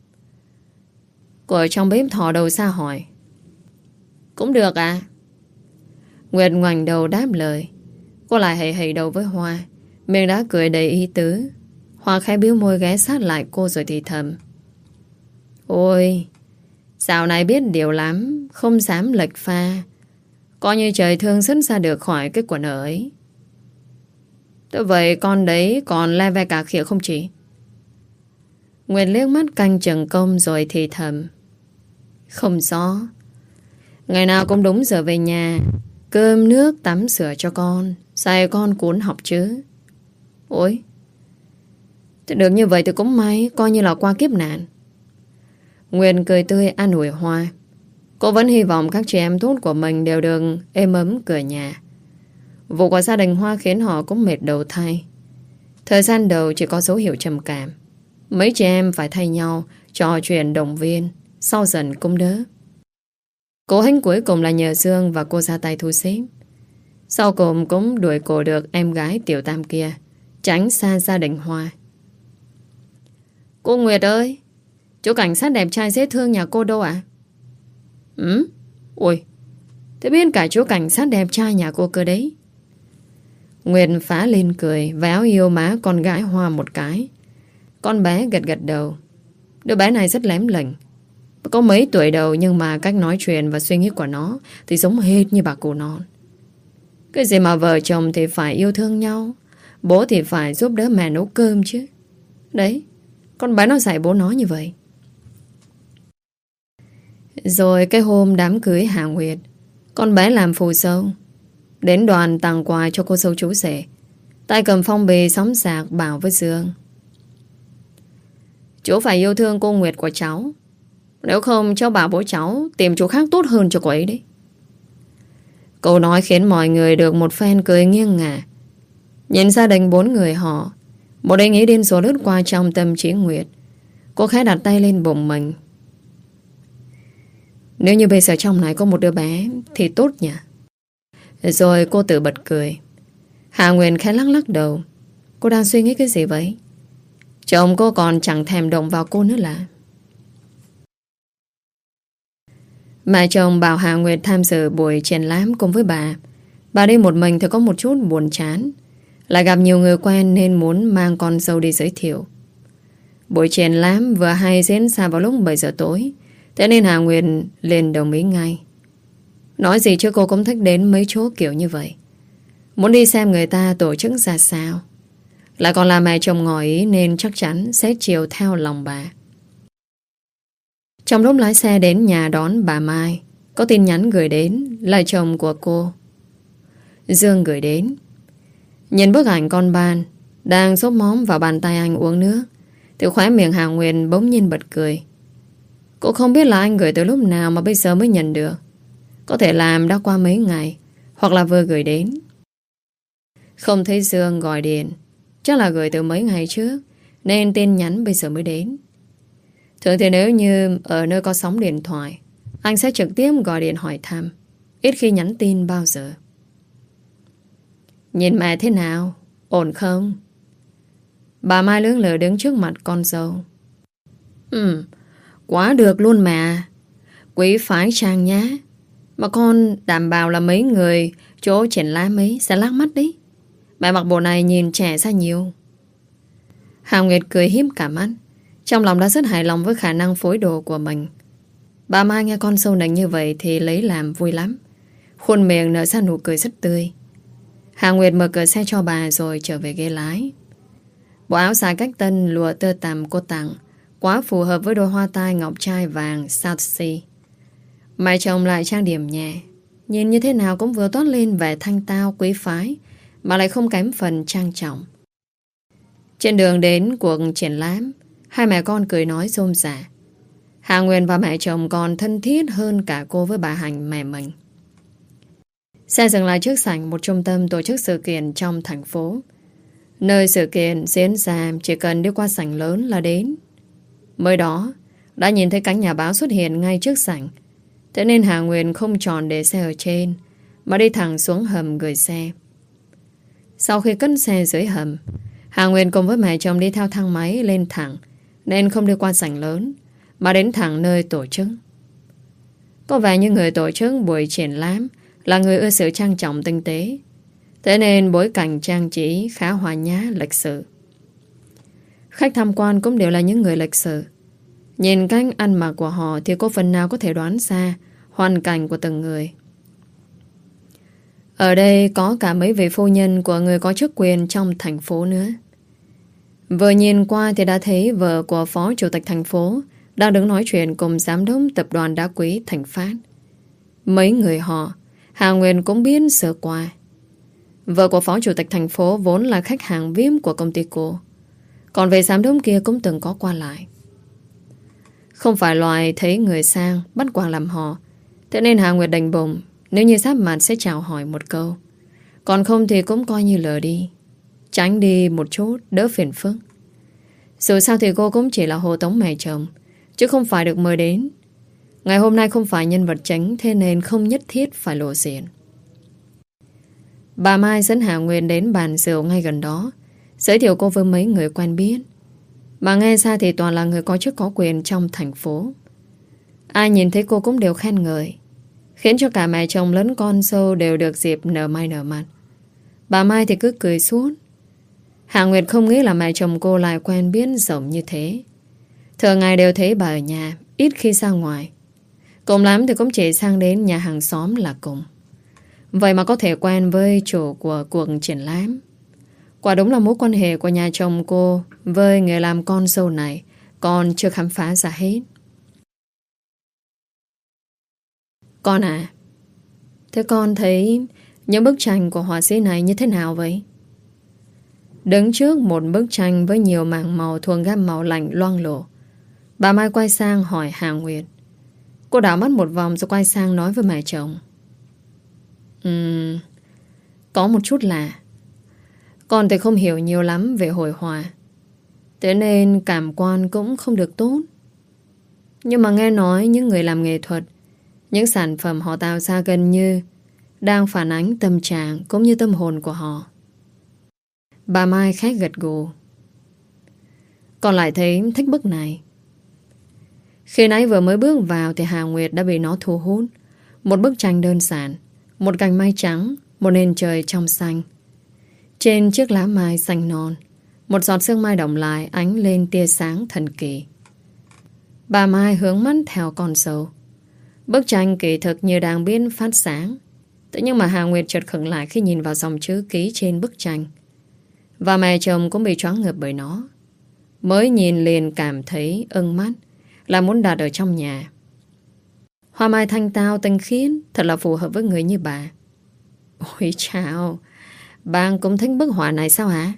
Cô ở trong bếp thò đầu ra hỏi. Cũng được à? Nguyệt ngoảnh đầu đáp lời. Cô lại hầy hầy đầu với Hoa, miệng đã cười đầy ý tứ. Hoa khẽ biếu môi ghé sát lại cô rồi thì thầm. Ôi, dạo này biết điều lắm, không dám lệch pha, coi như trời thương dẫn ra được khỏi cái quần ấy. Thế vậy con đấy còn le ve cả khịa không chị? Nguyệt liếc mắt canh chừng Công rồi thì thầm. Không rõ. Ngày nào cũng đúng giờ về nhà, cơm nước tắm sửa cho con, dạy con cuốn học chứ. Ôi, thế được như vậy thì cũng may, coi như là qua kiếp nạn. Nguyệt cười tươi an ủi Hoa. Cô vẫn hy vọng các chị em tốt của mình đều được êm ấm cửa nhà. Vụ của gia đình Hoa khiến họ cũng mệt đầu thay. Thời gian đầu chỉ có dấu hiệu trầm cảm. Mấy chị em phải thay nhau trò chuyện động viên, sau dần cũng đỡ. Cố hĩnh cuối cùng là nhờ Dương và cô ra tay thu xếp. Sau cùng cũng đuổi cổ được em gái Tiểu Tam kia, tránh xa gia đình Hoa. Cô Nguyệt ơi, chú cảnh sát đẹp trai dễ thương nhà cô đâu ạ? Ôi, thế biết cả chú cảnh sát đẹp trai nhà cô cơ đấy. Nguyệt phá lên cười, véo yêu má con gái Hoa một cái. Con bé gật gật đầu. Đứa bé này rất lém lỉnh, có mấy tuổi đầu, nhưng mà cách nói chuyện và suy nghĩ của nó thì giống hệt như bà cụ non. Cái gì mà vợ chồng thì phải yêu thương nhau, bố thì phải giúp đỡ mẹ nấu cơm chứ. Đấy, con bé nó dạy bố nó như vậy. Rồi cái hôm đám cưới Hà Nguyệt, con bé làm phù dâu, đến đoàn tặng quà cho cô dâu chú rể, tay cầm phong bì sóng sạc bảo với Dương. Chú phải yêu thương cô Nguyệt của cháu, nếu không cháu bảo bố cháu tìm chỗ khác tốt hơn cho cô ấy đấy. Câu nói khiến mọi người được một phen cười nghiêng ngả. Nhìn gia đình 4 người họ, một ý nghĩ điên rồ lướt qua trong tâm trí Nguyệt. Cô khẽ đặt tay lên bụng mình. Nếu như bây giờ trong này có một đứa bé thì tốt nhỉ. Rồi cô tự bật cười. Hà Nguyên khẽ lắc lắc đầu. Cô đang suy nghĩ cái gì vậy? Chồng cô còn chẳng thèm động vào cô nữa là. Mẹ chồng bảo Hà Nguyệt tham dự buổi triển lãm cùng với bà. Bà đi một mình thì có một chút buồn chán. Lại gặp nhiều người quen nên muốn mang con dâu đi giới thiệu. Buổi triển lãm vừa hay diễn ra vào lúc 7 giờ tối. Thế nên Hà Nguyệt liền đồng ý ngay. Nói gì chứ cô cũng thích đến mấy chỗ kiểu như vậy. Muốn đi xem người ta tổ chức ra sao. Lại còn là mẹ chồng ngỏ ý nên chắc chắn sẽ chiều theo lòng bà. Trong lúc lái xe đến nhà đón bà Mai, có tin nhắn gửi đến là chồng của cô, Dương, gửi đến. Nhìn bức ảnh con Ban đang xốp móm vào bàn tay anh uống nước thì khóe miệng Hà Nguyên bỗng nhiên bật cười. Cô không biết là anh gửi từ lúc nào mà bây giờ mới nhận được. Có thể làm đã qua mấy ngày, hoặc là vừa gửi đến. Không thấy Dương gọi điện, chắc là gửi từ mấy ngày trước, nên tin nhắn bây giờ mới đến. Thường thì nếu như ở nơi có sóng điện thoại, anh sẽ trực tiếp gọi điện hỏi thăm, ít khi nhắn tin bao giờ. Nhìn mẹ thế nào? Ổn không? Bà Mai lưỡng lự đứng trước mặt con dâu. Quá được luôn mẹ. Quý phái trang nhá. Mà con đảm bảo là mấy người chỗ triển lãm ấy sẽ lác mắt đấy. Mẹ mặc bộ này nhìn trẻ ra nhiều. Hà Nguyệt cười híp cả mắt. Trong lòng đã rất hài lòng với khả năng phối đồ của mình. Bà Mai nghe con dâu nành như vậy thì lấy làm vui lắm. Khuôn miệng nở ra nụ cười rất tươi. Hà Nguyệt mở cửa xe cho bà rồi trở về ghế lái. Bộ áo dài cách tân lụa tơ tằm cô tặng quá phù hợp với đôi hoa tai ngọc trai vàng South Sea. Mẹ chồng lại trang điểm nhẹ, nhìn như thế nào cũng vừa toát lên vẻ thanh tao quý phái, mà lại không kém phần trang trọng. Trên đường đến cuộc triển lãm, hai mẹ con cười nói rôm rả. Hà Nguyên và mẹ chồng còn thân thiết hơn cả cô với bà Hành mẹ mình. Xe dừng lại trước sảnh một trung tâm tổ chức sự kiện trong thành phố. Nơi sự kiện diễn ra chỉ cần đi qua sảnh lớn là đến. Mới đó, đã nhìn thấy cánh nhà báo xuất hiện ngay trước sảnh. Thế nên Hà Nguyên không chọn để xe ở trên, mà đi thẳng xuống hầm gửi xe. Sau khi cất xe dưới hầm, Hà Nguyên cùng với mẹ chồng đi theo thang máy lên thẳng, nên không đi qua sảnh lớn, mà đến thẳng nơi tổ chức. Có vẻ như người tổ chức buổi triển lãm là người ưa sự trang trọng tinh tế. Thế nên bối cảnh trang trí khá hòa nhã, lịch sự. Khách tham quan cũng đều là những người lịch sự. Nhìn cách ăn mặc của họ thì có phần nào có thể đoán ra hoàn cảnh của từng người. Ở đây có cả mấy vị phu nhân của người có chức quyền trong thành phố nữa. Vừa nhìn qua thì đã thấy vợ của phó chủ tịch thành phố đang đứng nói chuyện cùng giám đốc tập đoàn đá quý Thành Phát. Mấy người họ, Hà Nguyên cũng biết sơ qua. Vợ của phó chủ tịch thành phố vốn là khách hàng VIP của công ty cô. Còn về giám đốc kia cũng từng có qua lại. Không phải loại thấy người sang bắt quàng làm họ. Thế nên Hà Nguyệt đành bụng, nếu như giáp mặt sẽ chào hỏi một câu. Còn không thì cũng coi như lờ đi, tránh đi một chút đỡ phiền phức. Dù sao thì cô cũng chỉ là hộ tống mẹ chồng, chứ không phải được mời đến. Ngày hôm nay không phải nhân vật chính, thế nên không nhất thiết phải lộ diện. Bà Mai dẫn Hà Nguyên đến bàn rượu ngay gần đó, giới thiệu cô với mấy người quen biết. Mà nghe ra thì toàn là người có chức có quyền trong thành phố. Ai nhìn thấy cô cũng đều khen ngợi, khiến cho cả mẹ chồng lẫn con dâu đều được dịp nở mai nở mặt. Bà Mai thì cứ cười suốt. Hà Nguyệt không nghĩ là mẹ chồng cô lại quen biết rộng như thế. Thường ngày đều thấy bà ở nhà, ít khi ra ngoài. Cùng lắm thì cũng chỉ sang đến nhà hàng xóm là cùng. Vậy mà có thể quen với chủ của cuộc triển lãm. Quả đúng là mối quan hệ của nhà chồng cô với người làm con dâu này còn chưa khám phá ra hết. Con à, thế con thấy những bức tranh của họa sĩ này như thế nào vậy? Đứng trước một bức tranh với nhiều mảng màu thuộc gam màu lạnh loang lổ, bà Mai quay sang hỏi Hà Nguyệt. Cô đảo mắt một vòng rồi quay sang nói với mẹ chồng. Có một chút lạ. Con thì không hiểu nhiều lắm về hội họa, thế nên cảm quan cũng không được tốt. Nhưng mà nghe nói những người làm nghệ thuật Những sản phẩm họ tạo ra gần như đang phản ánh tâm trạng cũng như tâm hồn của họ. Bà Mai khẽ gật gù. Còn lại thấy thích bức này. Khi nãy vừa mới bước vào thì Hà Nguyệt đã bị nó thu hút. Một bức tranh đơn giản, một cành mai trắng, một nền trời trong xanh. Trên chiếc lá mai xanh non, một giọt sương mai đọng lại ánh lên tia sáng thần kỳ. Bà Mai hướng mắt theo con dâu. Bức tranh kỳ thực như đang biến phát sáng. Thế nhưng mà Hà Nguyệt chợt khựng lại khi nhìn vào dòng chữ ký trên bức tranh. Và mẹ chồng cũng bị choáng ngợp bởi nó. Mới nhìn liền cảm thấy ưng mắt, là muốn đặt ở trong nhà. Hoa mai thanh tao tinh khiết, thật là phù hợp với người như bà. Ôi chào, bạn cũng thích bức họa này sao hả?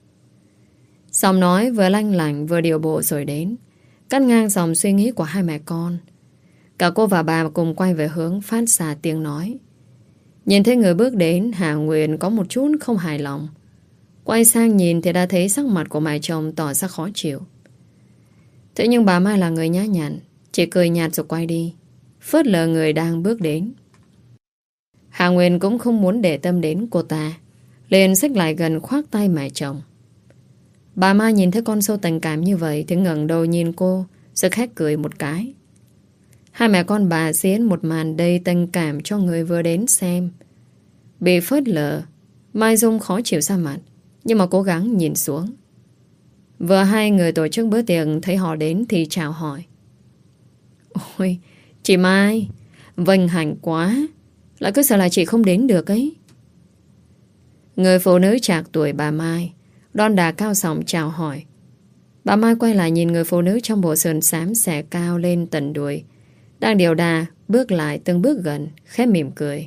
Giọng nói vừa lanh lảnh vừa điều bộ rồi đến, cắt ngang dòng suy nghĩ của hai mẹ con. Cả cô và bà cùng quay về hướng phát ra tiếng nói. Nhìn thấy người bước đến, Hà Nguyệt có một chút không hài lòng. Quay sang nhìn thì đã thấy sắc mặt của mẹ chồng tỏ ra khó chịu. Thế nhưng bà Mai là người nhã nhặn, chỉ cười nhạt rồi quay đi, phớt lờ người đang bước đến. Hà Nguyệt cũng không muốn để tâm đến cô ta, liền xích lại gần khoác tay mẹ chồng. Bà Mai nhìn thấy con dâu tình cảm như vậy thì ngẩng đầu nhìn cô, rồi khét cười một cái. Hai mẹ con bà diễn một màn đầy tình cảm cho người vừa đến xem. Bị phớt lờ, Mai Dung khó chịu ra mặt, nhưng mà cố gắng nhìn xuống. Vừa hai người tổ chức bữa tiệc thấy họ đến thì chào hỏi. Ôi, chị Mai, vinh hạnh quá, lại cứ sợ là chị không đến được ấy. Người phụ nữ trạc tuổi bà Mai đon đà cao giọng chào hỏi. Bà Mai quay lại nhìn người phụ nữ trong bộ sườn xám xẻ cao lên tận đùi, đang điều đà bước lại từng bước gần, khẽ mỉm cười.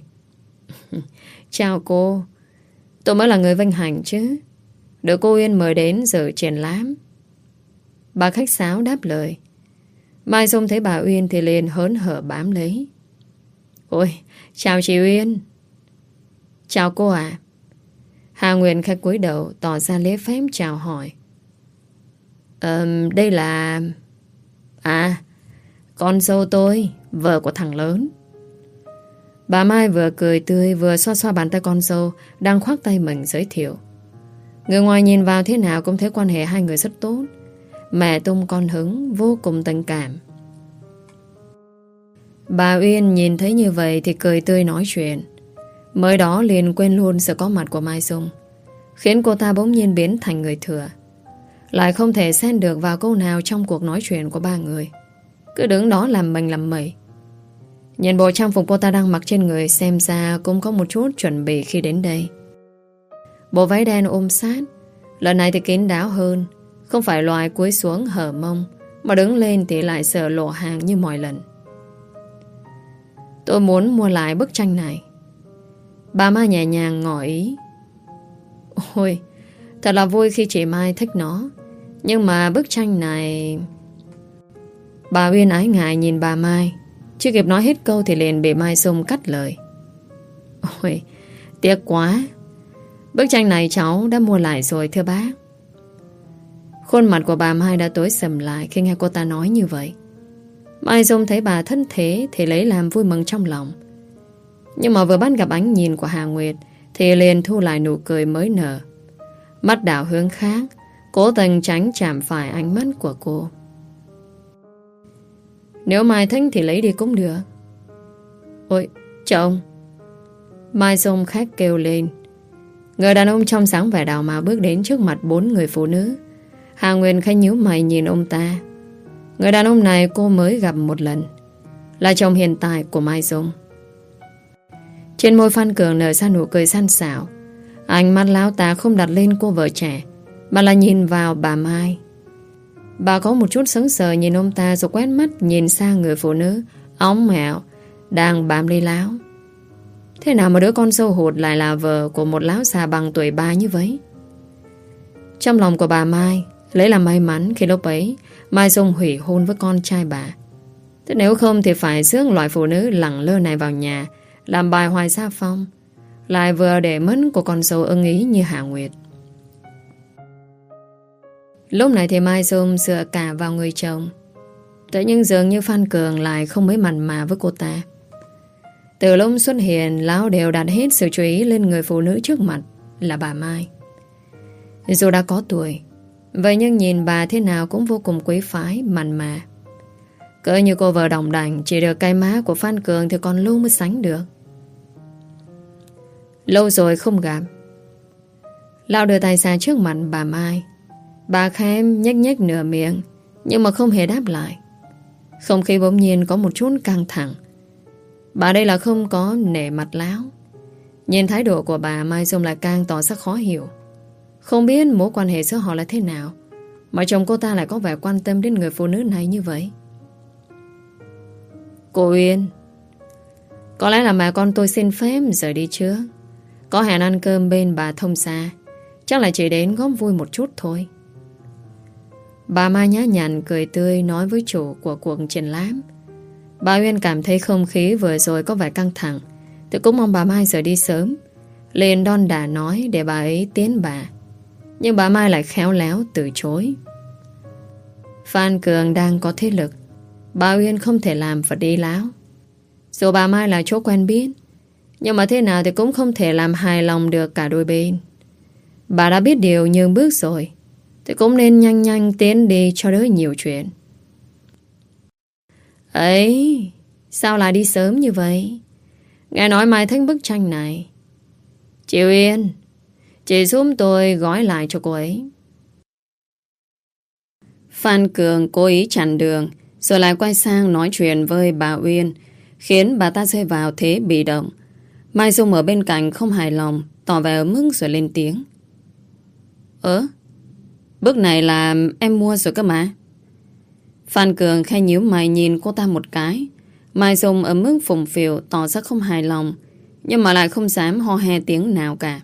Chào cô, tôi mới là người vinh hạnh chứ. Được cô Uyên mời đến dự triển lãm. Bà khách sáo đáp lời. Mai Dung thấy bà Uyên thì liền hớn hở bám lấy. Ôi, chào chị Uyên. Chào cô ạ. Hà Nguyệt khách cúi đầu tỏ ra lễ phép chào hỏi. Đây là... À, con dâu tôi, vợ của thằng lớn. Bà Mai vừa cười tươi vừa xoa xoa bàn tay con dâu đang khoác tay mình giới thiệu. Người ngoài nhìn vào thế nào cũng thấy quan hệ hai người rất tốt. Mẹ tung con hứng vô cùng tình cảm. Bà Uyên nhìn thấy như vậy thì cười tươi nói chuyện. Mới đó liền quên luôn sự có mặt của Mai Dung, khiến cô ta bỗng nhiên biến thành người thừa, lại không thể xen được vào câu nào trong cuộc nói chuyện của ba người. Cứ đứng đó làm mình làm mẩy. Nhìn bộ trang phục cô ta đang mặc trên người, xem ra cũng có một chút chuẩn bị khi đến đây. Bộ váy đen ôm sát, lần này thì kín đáo hơn, không phải loại cúi xuống hở mông, mà đứng lên thì lại sợ lộ hàng như mọi lần. Tôi muốn mua lại bức tranh này. Bà Mai nhẹ nhàng ngỏ ý. Ôi, thật là vui khi chị Mai thích nó, nhưng mà bức tranh này... Bà Uyên ái ngại nhìn bà Mai, chưa kịp nói hết câu thì liền bị Mai Dung cắt lời. Ôi, tiếc quá. Bức tranh này cháu đã mua lại rồi thưa bác. Khuôn mặt của bà Mai đã tối sầm lại khi nghe cô ta nói như vậy. Mai Dung thấy bà thân thế thì lấy làm vui mừng trong lòng. Nhưng mà vừa bắt gặp ánh nhìn của Hà Nguyệt thì liền thu lại nụ cười mới nở. Mắt đảo hướng khác, cố tình tránh chạm phải ánh mắt của cô. Nếu Mai thích thì lấy đi cũng được. Ôi, chồng. Mai Dung khách kêu lên. Người đàn ông trong sáng vẻ đào mà bước đến trước mặt bốn người phụ nữ. Hà Nguyên khẽ nhíu mày nhìn ông ta. Người đàn ông này cô mới gặp một lần, là chồng hiện tại của Mai Dung. Trên môi Phan Cường nở ra nụ cười săn sảo. Ánh mắt lão ta không đặt lên cô vợ trẻ, mà là nhìn vào bà Mai. Bà có một chút sững sờ nhìn ông ta, rồi quét mắt nhìn sang người phụ nữ óng mẹo đang bám lấy lão. Thế nào mà đứa con dâu hụt lại là vợ của một lão già bằng tuổi bà như vậy? Trong lòng của bà Mai lấy làm may mắn khi lúc ấy Mai Dung hủy hôn với con trai bà. Thế nếu không thì phải rước loại phụ nữ lẳng lơ này vào nhà, làm bài hoài gia phong, lại vừa để mất của con dâu ưng ý như Hà Nguyệt. Lúc này thì Mai Dung dựa cả vào người chồng. Thế nhưng dường như Phan Cường lại không mấy mặn mà với cô ta. Từ lúc xuất hiện, Lão đều đặt hết sự chú ý lên người phụ nữ trước mặt là bà Mai. Dù đã có tuổi, vậy nhưng nhìn bà thế nào cũng vô cùng quý phái, mặn mà. Cỡ như cô vợ đồng đành, chỉ được cái má của Phan Cường thì còn lâu mới sánh được. Lâu rồi không gặp. Lão đưa tay ra trước mặt bà Mai. Bà khém nhếch nhếch nửa miệng, nhưng mà không hề đáp lại. Không khí bỗng nhiên có một chút căng thẳng. Bà đây là không có nể mặt Lão. Nhìn thái độ của bà, Mai Dung lại càng tỏ ra khó hiểu. Không biết mối quan hệ giữa họ là thế nào mà chồng cô ta lại có vẻ quan tâm đến người phụ nữ này như vậy. Cô Uyên, có lẽ là mẹ con tôi xin phép rời đi trước. Có hẹn ăn cơm bên bà Thông Sa. Chắc là chỉ đến góp vui một chút thôi. Bà Mai nhã nhặn cười tươi nói với chủ của cuộc triển lãm. Bà Uyên cảm thấy không khí vừa rồi có vẻ căng thẳng, thì cũng mong bà Mai rời đi sớm. Liền đon đả nói để bà ấy tiến bà. Nhưng bà Mai lại khéo léo từ chối. Phan Cường đang có thế lực, bà Uyên không thể làm vật đi láo. Dù bà Mai là chỗ quen biết, nhưng mà thế nào thì cũng không thể làm hài lòng được cả đôi bên. Bà đã biết điều nhường bước rồi, thì cũng nên nhanh nhanh tiến đi cho đỡ nhiều chuyện. Ấy, sao lại đi sớm như vậy? Nghe nói mai thích bức tranh này. Chị Uyên, chị giúp tôi gói lại cho cô ấy. Phan Cường cố ý chặn đường, rồi lại quay sang nói chuyện với bà Uyên, khiến bà ta rơi vào thế bị động. Mai Dung ở bên cạnh không hài lòng, tỏ vẻ ở mức rồi lên tiếng. Bức này là em mua rồi cơ mà. Phan Cường khẽ nhíu mày nhìn cô ta một cái. Mai Dung ở mức phùng phìu tỏ ra không hài lòng, nhưng mà lại không dám ho he tiếng nào cả.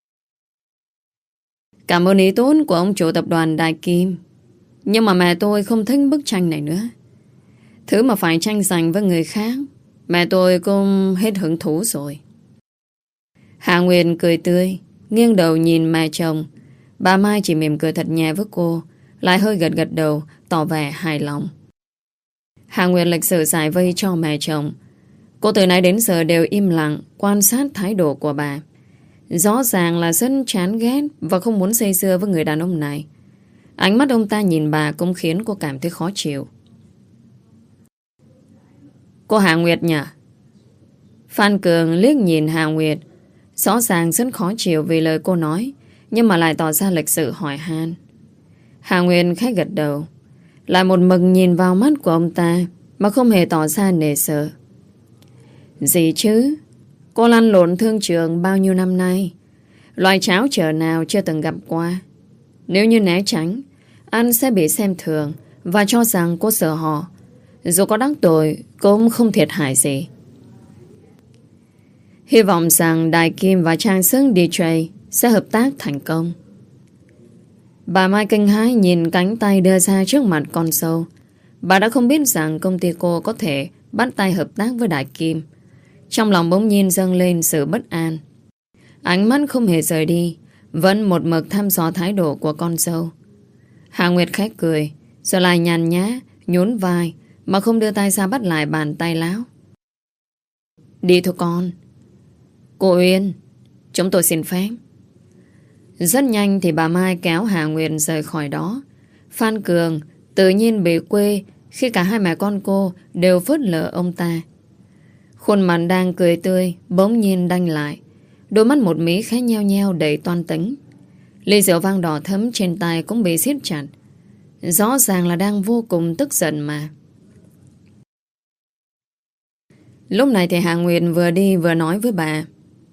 Cảm ơn ý tốt của ông chủ tập đoàn Đại Kim, nhưng mà mẹ tôi không thích bức tranh này nữa. Thứ mà phải tranh giành với người khác, mẹ tôi cũng hết hứng thú rồi. Hạ Nguyên cười tươi, nghiêng đầu nhìn mẹ chồng. Bà Mai chỉ mỉm cười thật nhẹ với cô, lại hơi gật gật đầu, tỏ vẻ hài lòng. Hạ Nguyên lịch sự giải vây cho mẹ chồng. Cô từ nãy đến giờ đều im lặng quan sát thái độ của bà. Rõ ràng là rất chán ghét và không muốn dây dưa với người đàn ông này. Ánh mắt ông ta nhìn bà cũng khiến cô cảm thấy khó chịu. Cô Hạ Nguyệt nhỉ? Phan Cường liếc nhìn Hạ Nguyệt. Rõ ràng rất khó chịu vì lời cô nói, nhưng mà lại tỏ ra lịch sự hỏi han. Hạ Nguyệt khẽ gật đầu, lại một mực nhìn vào mắt của ông ta mà không hề tỏ ra nể sợ. Gì chứ? Cô lăn lộn thương trường bao nhiêu năm nay, loại cháo chở nào chưa từng gặp qua. Nếu như né tránh, anh sẽ bị xem thường và cho rằng cô sợ họ. Dù có đắc tội cũng không thiệt hại gì. Hy vọng rằng Đại Kim và trang sức DJ sẽ hợp tác thành công. Bà Mai kinh hãi nhìn cánh tay đưa ra trước mặt con sâu. Bà đã không biết rằng công ty cô có thể bắt tay hợp tác với Đại Kim. Trong lòng bỗng nhiên dâng lên sự bất an. Ánh mắt không hề rời đi, vẫn một mực thăm dò thái độ của con dâu. Hạ Nguyệt khẽ cười, rồi lại nhàn nhã, nhún vai, mà không đưa tay ra bắt lại bàn tay Lão. Đi thôi con. Cô Uyên, chúng tôi xin phép. Rất nhanh thì bà Mai kéo Hạ Nguyệt rời khỏi đó. Phan Cường tự nhiên bị quê khi cả hai mẹ con cô đều phớt lờ ông ta. Khuôn mặt đang cười tươi bỗng nhiên đanh lại. Đôi mắt một mí khẽ nheo nheo đầy toan tính. Ly rượu vang đỏ thấm trên tay cũng bị siết chặt. Rõ ràng là đang vô cùng tức giận mà. Lúc này thì Hạ Nguyệt vừa đi vừa nói với bà.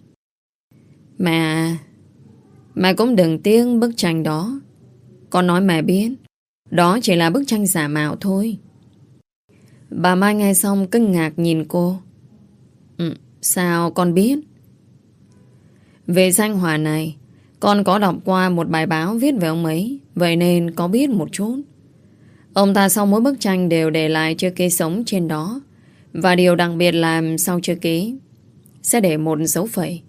Mẹ cũng đừng tiếc bức tranh đó. Con nói mẹ biết, đó chỉ là bức tranh giả mạo thôi. Bà Mai nghe xong kinh ngạc nhìn cô. Sao con biết? Về danh họa này, con có đọc qua một bài báo viết về ông ấy, vậy nên có biết một chút. Ông ta sau mỗi bức tranh đều để lại chữ ký sống trên đó. Và điều đặc biệt là sau chữ ký sẽ để một dấu phẩy.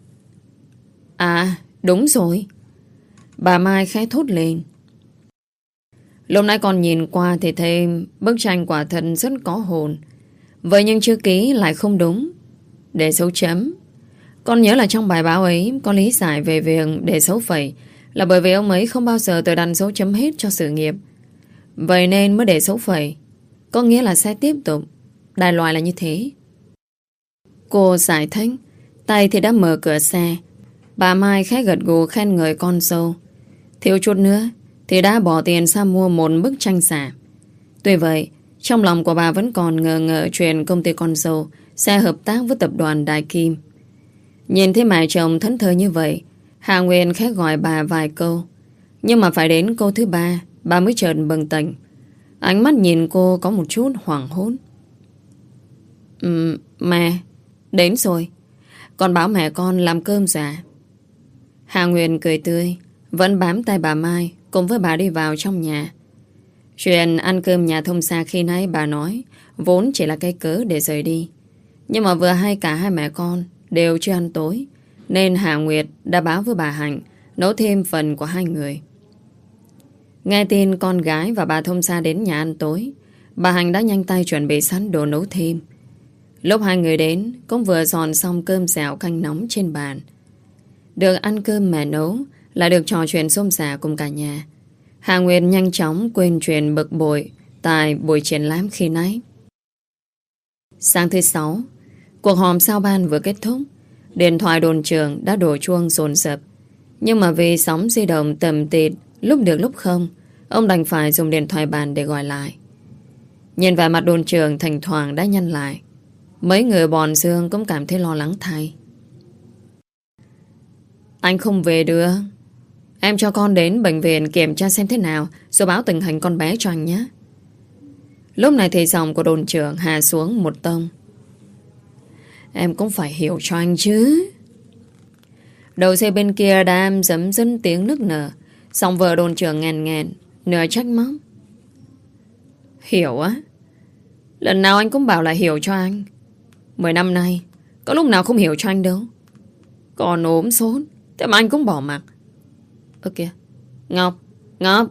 À, đúng rồi. Bà Mai khẽ thốt lên. Lúc nãy con nhìn qua thì thấy bức tranh quả thật rất có hồn. Vậy nhưng chữ ký lại không đúng. Để dấu chấm. Con nhớ là trong bài báo ấy có lý giải về việc để dấu phẩy là bởi vì ông ấy không bao giờ tự đặt dấu chấm hết cho sự nghiệp. Vậy nên mới để dấu phẩy. Có nghĩa là sẽ tiếp tục. Đại loại là như thế. Cô giải thích. Tay thì đã mở cửa xe. Bà Mai khẽ gật gù khen ngợi con dâu. Thiếu chút nữa thì đã bỏ tiền ra mua một bức tranh giả. Tuy vậy, trong lòng của bà vẫn còn ngờ ngợ chuyện công ty con dâu sẽ hợp tác với tập đoàn Đại Kim. Nhìn thấy mẹ chồng thẫn thờ như vậy, Hà Nguyên khẽ gọi bà vài câu. Nhưng mà phải đến câu thứ 3, bà mới chợt bừng tỉnh. Ánh mắt nhìn cô có một chút hoảng hốt. Mẹ, đến rồi. Con bảo mẹ con làm cơm rồi. Hà Nguyên cười tươi, vẫn bám tay bà Mai cùng với bà đi vào trong nhà. Chuyện ăn cơm nhà thông xa khi nãy bà nói vốn chỉ là cái cớ để rời đi. Nhưng mà vừa hay cả hai mẹ con đều chưa ăn tối, nên Hà Nguyệt đã báo với bà Hạnh nấu thêm phần của hai người. Nghe tin con gái và bà thông xa đến nhà ăn tối, bà Hạnh đã nhanh tay chuẩn bị sẵn đồ nấu thêm. Lúc hai người đến cũng vừa dọn xong cơm xào canh nóng trên bàn. Được ăn cơm mẹ nấu, lại được trò chuyện xôm xả cùng cả nhà. Hà Nguyệt nhanh chóng quên chuyện bực bội tại buổi triển lãm khi nãy. Sáng thứ 6, cuộc họp giao ban vừa kết thúc. Điện thoại đồn trưởng đã đổ chuông dồn dập. Nhưng mà vì sóng di động tầm tịt, lúc được lúc không, ông đành phải dùng điện thoại bàn để gọi lại. Nhìn vào mặt đồn trưởng thỉnh thoảng đã nhăn lại. Mấy người bọn Dương cũng cảm thấy lo lắng thay. Anh không về được. Em cho con đến bệnh viện kiểm tra xem thế nào, rồi báo tình hình con bé cho anh nhé. Lúc này thì giọng của đồn trưởng hạ xuống một tông. Em cũng phải hiểu cho anh chứ. Đầu xe bên kia đang dấm dứt tiếng nức nở. Xong vợ đồn trưởng nghẹn nghẹn, nửa trách móc. Hiểu á? Lần nào anh cũng bảo là hiểu cho anh. 10 năm nay có lúc nào không hiểu cho anh đâu. Còn ốm sốt thế mà anh cũng bỏ mặc. Ơ kìa, Ngọc, Ngọc.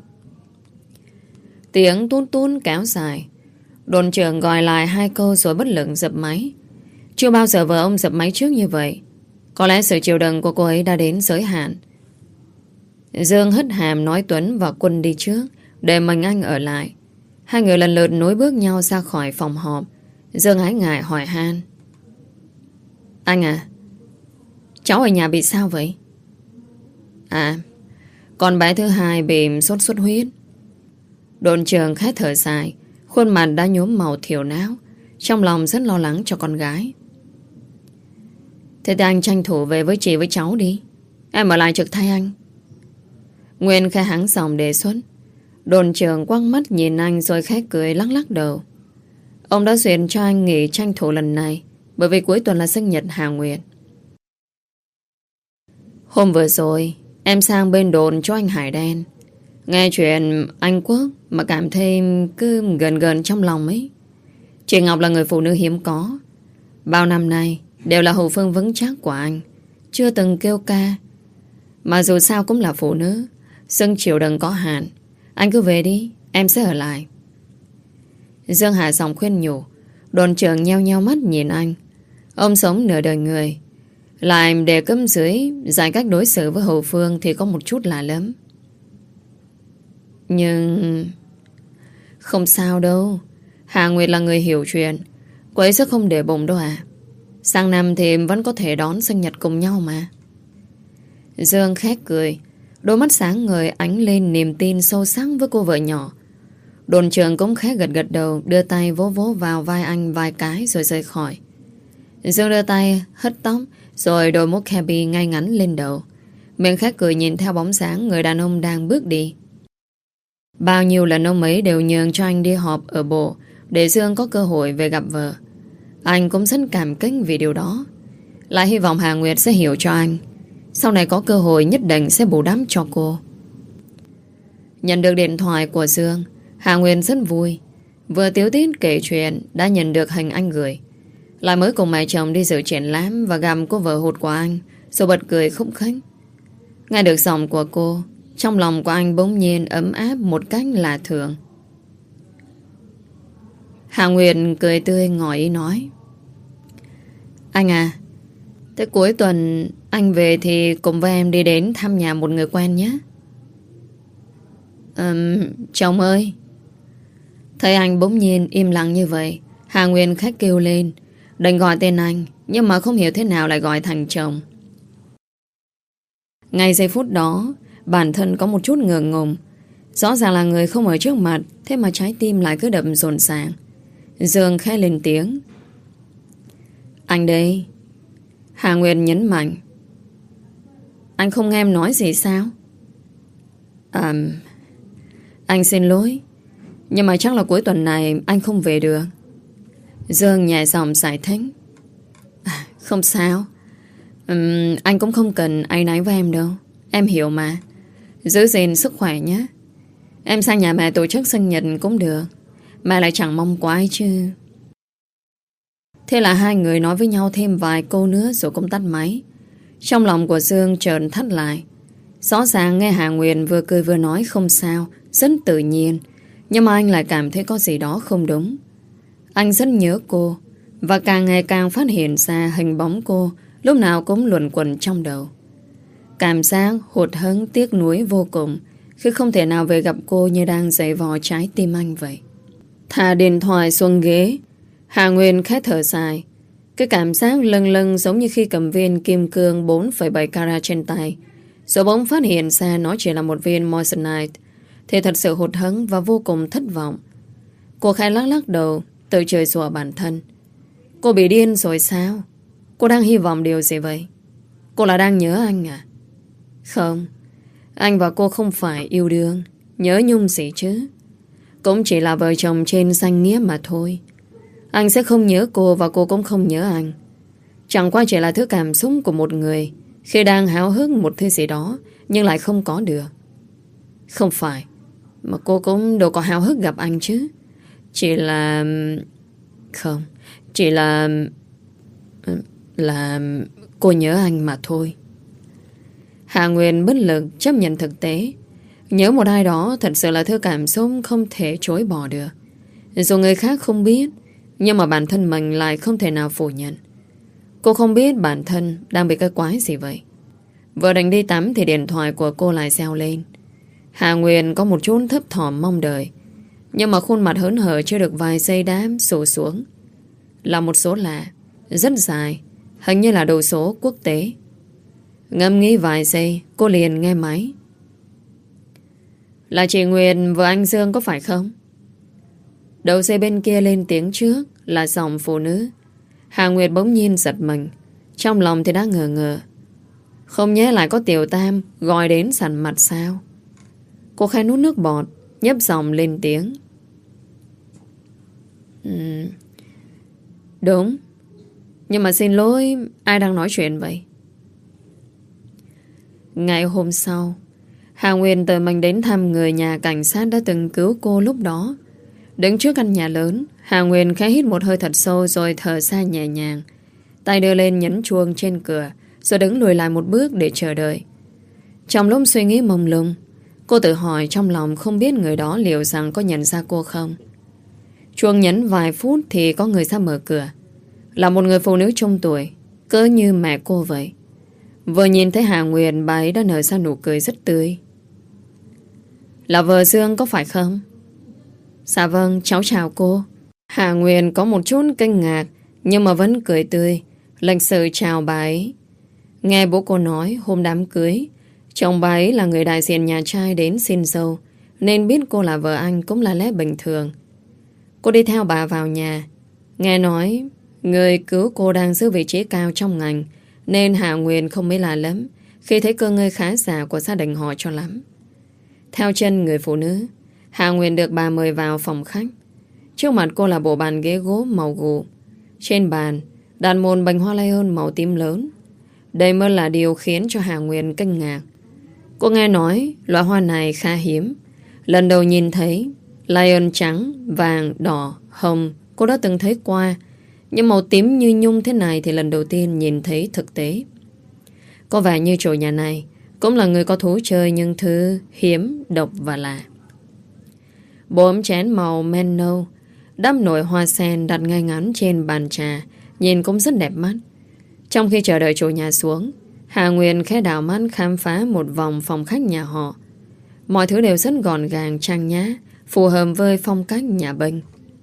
Tiếng tún tún kéo dài. Đồn trưởng gọi lại hai câu rồi bất lực dập máy. Chưa bao giờ vợ ông dập máy trước như vậy. Có lẽ sự chịu đựng của cô ấy đã đến giới hạn. Dương hất hàm nói Tuấn và Quân đi trước, để mình anh ở lại. Hai người lần lượt nối bước nhau ra khỏi phòng họp. Dương ái ngại hỏi han. Anh à, cháu ở nhà bị sao vậy? À, con bé thứ hai bị sốt xuất huyết. Đồn trưởng khẽ thở dài, khuôn mặt đã nhuốm màu thiểu não, trong lòng rất lo lắng cho con gái. Thế thì anh tranh thủ về với chị với cháu đi. Em ở lại trực thay anh. Nguyên khẽ hắng giọng đề xuất. Đồn trưởng quăng mắt nhìn anh rồi khẽ cười lắc lắc đầu. Ông đã duyệt cho anh nghỉ tranh thủ lần này, bởi vì cuối tuần là sinh nhật Hà Nguyệt. Hôm vừa rồi em sang bên đồn cho anh Hải Đen. Nghe chuyện anh Quốc mà cảm thấy cứ gần gần trong lòng ấy. Chị Ngọc là người phụ nữ hiếm có. Bao năm nay đều là hậu phương vững chắc của anh, chưa từng kêu ca. Mà dù sao cũng là phụ nữ, sưng chiều đừng có hạn. Anh cứ về đi, em sẽ ở lại. Dương hạ giọng khuyên nhủ. Đồn trưởng nheo nheo mắt nhìn anh. Ông sống nửa đời người, lại để cấp dưới giải cách đối xử với hậu phương thì có một chút lạ lắm. Nhưng không sao đâu. Hà Nguyệt là người hiểu chuyện. Cô ấy sẽ không để bụng đâu à. Sang năm thì vẫn có thể đón sinh nhật cùng nhau mà. Dương khét cười, đôi mắt sáng ngời ánh lên niềm tin sâu sắc với cô vợ nhỏ. Đồn trưởng cũng khẽ gật gật đầu, đưa tay vỗ vỗ vào vai anh vài cái rồi rời khỏi. Dương đưa tay hất tóc rồi đội mũ cabi ngay ngắn lên đầu. Miệng khét cười nhìn theo bóng dáng người đàn ông đang bước đi. Bao nhiêu lần ông ấy đều nhường cho anh đi họp ở bộ để Dương có cơ hội về gặp vợ. Anh cũng rất cảm kích vì điều đó. Lại hy vọng Hà Nguyệt sẽ hiểu cho anh. Sau này có cơ hội nhất định sẽ bù đắp cho cô. Nhận được điện thoại của Dương, Hà Nguyệt rất vui. Vừa tiếu tít kể chuyện đã nhận được hình anh gửi. Lại mới cùng mẹ chồng đi dự triển lãm và gặp cô vợ hụt của anh, rồi bật cười khúc khích. Nghe được giọng của cô, trong lòng của anh bỗng nhiên ấm áp một cách lạ thường. Hà Nguyệt cười tươi ngỏ ý nói. Anh à, thế cuối tuần anh về thì cùng với em đi đến thăm nhà một người quen nhé. Chồng ơi. Thấy anh bỗng nhiên im lặng như vậy, Hà Nguyên khách kêu lên, định gọi tên anh, nhưng mà không hiểu thế nào lại gọi thành chồng. Ngay giây phút đó, bản thân có một chút ngượng ngùng. Rõ ràng là người không ở trước mặt, thế mà trái tim lại cứ đập rộn ràng. Dương khẽ lên tiếng. Anh đây. Hà Nguyên nhấn mạnh. Anh không nghe em nói gì sao? Anh xin lỗi, nhưng mà chắc là cuối tuần này anh không về được. Dương nhẹ giọng giải thích. Không sao. Anh cũng không cần áy náy với em đâu. Em hiểu mà. Giữ gìn sức khỏe nhé. Em sang nhà mẹ tổ chức sinh nhật cũng được. Mẹ lại chẳng mong quá ấy chứ. Thế là hai người nói với nhau thêm vài câu nữa rồi cũng tắt máy. Trong lòng của Dương chợt thắt lại. Rõ ràng nghe Hà Nguyên vừa cười vừa nói không sao, rất tự nhiên. Nhưng mà anh lại cảm thấy có gì đó không đúng. Anh rất nhớ cô, và càng ngày càng phát hiện ra hình bóng cô lúc nào cũng luẩn quẩn trong đầu. Cảm giác hụt hẫng tiếc nuối vô cùng khi không thể nào về gặp cô như đang giày vò trái tim anh vậy. Thả điện thoại xuống ghế, Hà Nguyên khẽ thở dài. Cái cảm giác lâng lâng giống như khi cầm viên kim cương 4,7 carat trên tay, rồi bỗng phát hiện ra nó chỉ là một viên moissanite, thì thật sự hụt hẫng và vô cùng thất vọng. Cô khẽ lắc lắc đầu, tự chửi rủa bản thân. Cô bị điên rồi sao? Cô đang hy vọng điều gì vậy? Cô là đang nhớ anh à? Không, anh và cô không phải yêu đương, nhớ nhung gì chứ. Cũng chỉ là vợ chồng trên danh nghĩa mà thôi. Anh sẽ không nhớ cô và cô cũng không nhớ anh. Chẳng qua chỉ là thứ cảm xúc của một người khi đang háo hức một thứ gì đó nhưng lại không có được. Không phải, mà cô cũng đâu có háo hức gặp anh chứ. Chỉ là... Không, chỉ là cô nhớ anh mà thôi. Hà Nguyên bất lực chấp nhận thực tế. Nhớ một ai đó thật sự là thứ cảm xúc không thể chối bỏ được. Dù người khác không biết, nhưng mà bản thân mình lại không thể nào phủ nhận. Cô không biết bản thân đang bị cái quái gì vậy. Vừa định đi tắm thì điện thoại của cô lại reo lên. Hà Nguyên có một chút thấp thỏm mong đợi, nhưng mà khuôn mặt hớn hở chưa được vài giây đã sụt xuống. Là một số lạ, rất dài, hình như là đầu số quốc tế. Ngẫm nghĩ vài giây, cô liền nghe máy. Là chị Nguyên vợ anh Dương có phải không? Đầu dây bên kia lên tiếng trước là giọng phụ nữ. Hà Nguyệt bỗng nhiên giật mình, trong lòng thì đã ngờ ngờ. Không nhớ lại có Tiểu Tam gọi đến sẵn mặt sao? Cô khẽ nuốt nước bọt, nhấp giọng lên tiếng. Đúng. Nhưng mà xin lỗi, ai đang nói chuyện vậy? Ngày hôm sau, Hà Nguyên tự mình đến thăm người nhà cảnh sát đã từng cứu cô lúc đó. Đứng trước căn nhà lớn, Hà Nguyên khẽ hít một hơi thật sâu rồi thở ra nhẹ nhàng. Tay đưa lên nhấn chuông trên cửa, rồi đứng lùi lại một bước để chờ đợi. Trong lúc suy nghĩ mông lung, cô tự hỏi trong lòng không biết người đó liệu rằng có nhận ra cô không. Chuông nhấn vài phút thì có người ra mở cửa. Là một người phụ nữ trung tuổi, cỡ như mẹ cô vậy. Vừa nhìn thấy Hà Nguyên, bà ấy đã nở ra nụ cười rất tươi. Là vợ Dương có phải không? Dạ vâng, cháu chào cô. Hà Nguyên có một chút kinh ngạc, nhưng mà vẫn cười tươi, lịch sự chào bà ấy. Nghe bố cô nói hôm đám cưới, chồng bà ấy là người đại diện nhà trai đến xin dâu, nên biết cô là vợ anh cũng là lẽ bình thường. Cô đi theo bà vào nhà. Nghe nói người cứu cô đang giữ vị trí cao trong ngành, nên Hà Nguyên không mấy lạ lắm khi thấy cơ ngơi khá giả của gia đình họ cho lắm. Theo chân người phụ nữ, Hà Nguyên được bà mời vào phòng khách. Trước mặt cô là bộ bàn ghế gỗ màu gù. Trên bàn đặt một bành hoa lion màu tím lớn. Đây mới là điều khiến cho Hà Nguyên kinh ngạc. Cô nghe nói loại hoa này khá hiếm. Lần đầu nhìn thấy lion trắng, vàng, đỏ, hồng cô đã từng thấy qua, nhưng màu tím như nhung thế này thì lần đầu tiên nhìn thấy thực tế. Có vẻ như chủ nhà này cũng là người có thú chơi những thứ hiếm, độc và lạ. Bộ ấm chén màu men nâu đắp nồi hoa sen đặt ngay ngắn trên bàn trà, nhìn cũng rất đẹp mắt. Trong khi chờ đợi chủ nhà xuống, Hà Nguyên khẽ đảo mắt khám phá một vòng phòng khách nhà họ. Mọi thứ đều rất gọn gàng, trang nhã, phù hợp với phong cách nhà Bênh.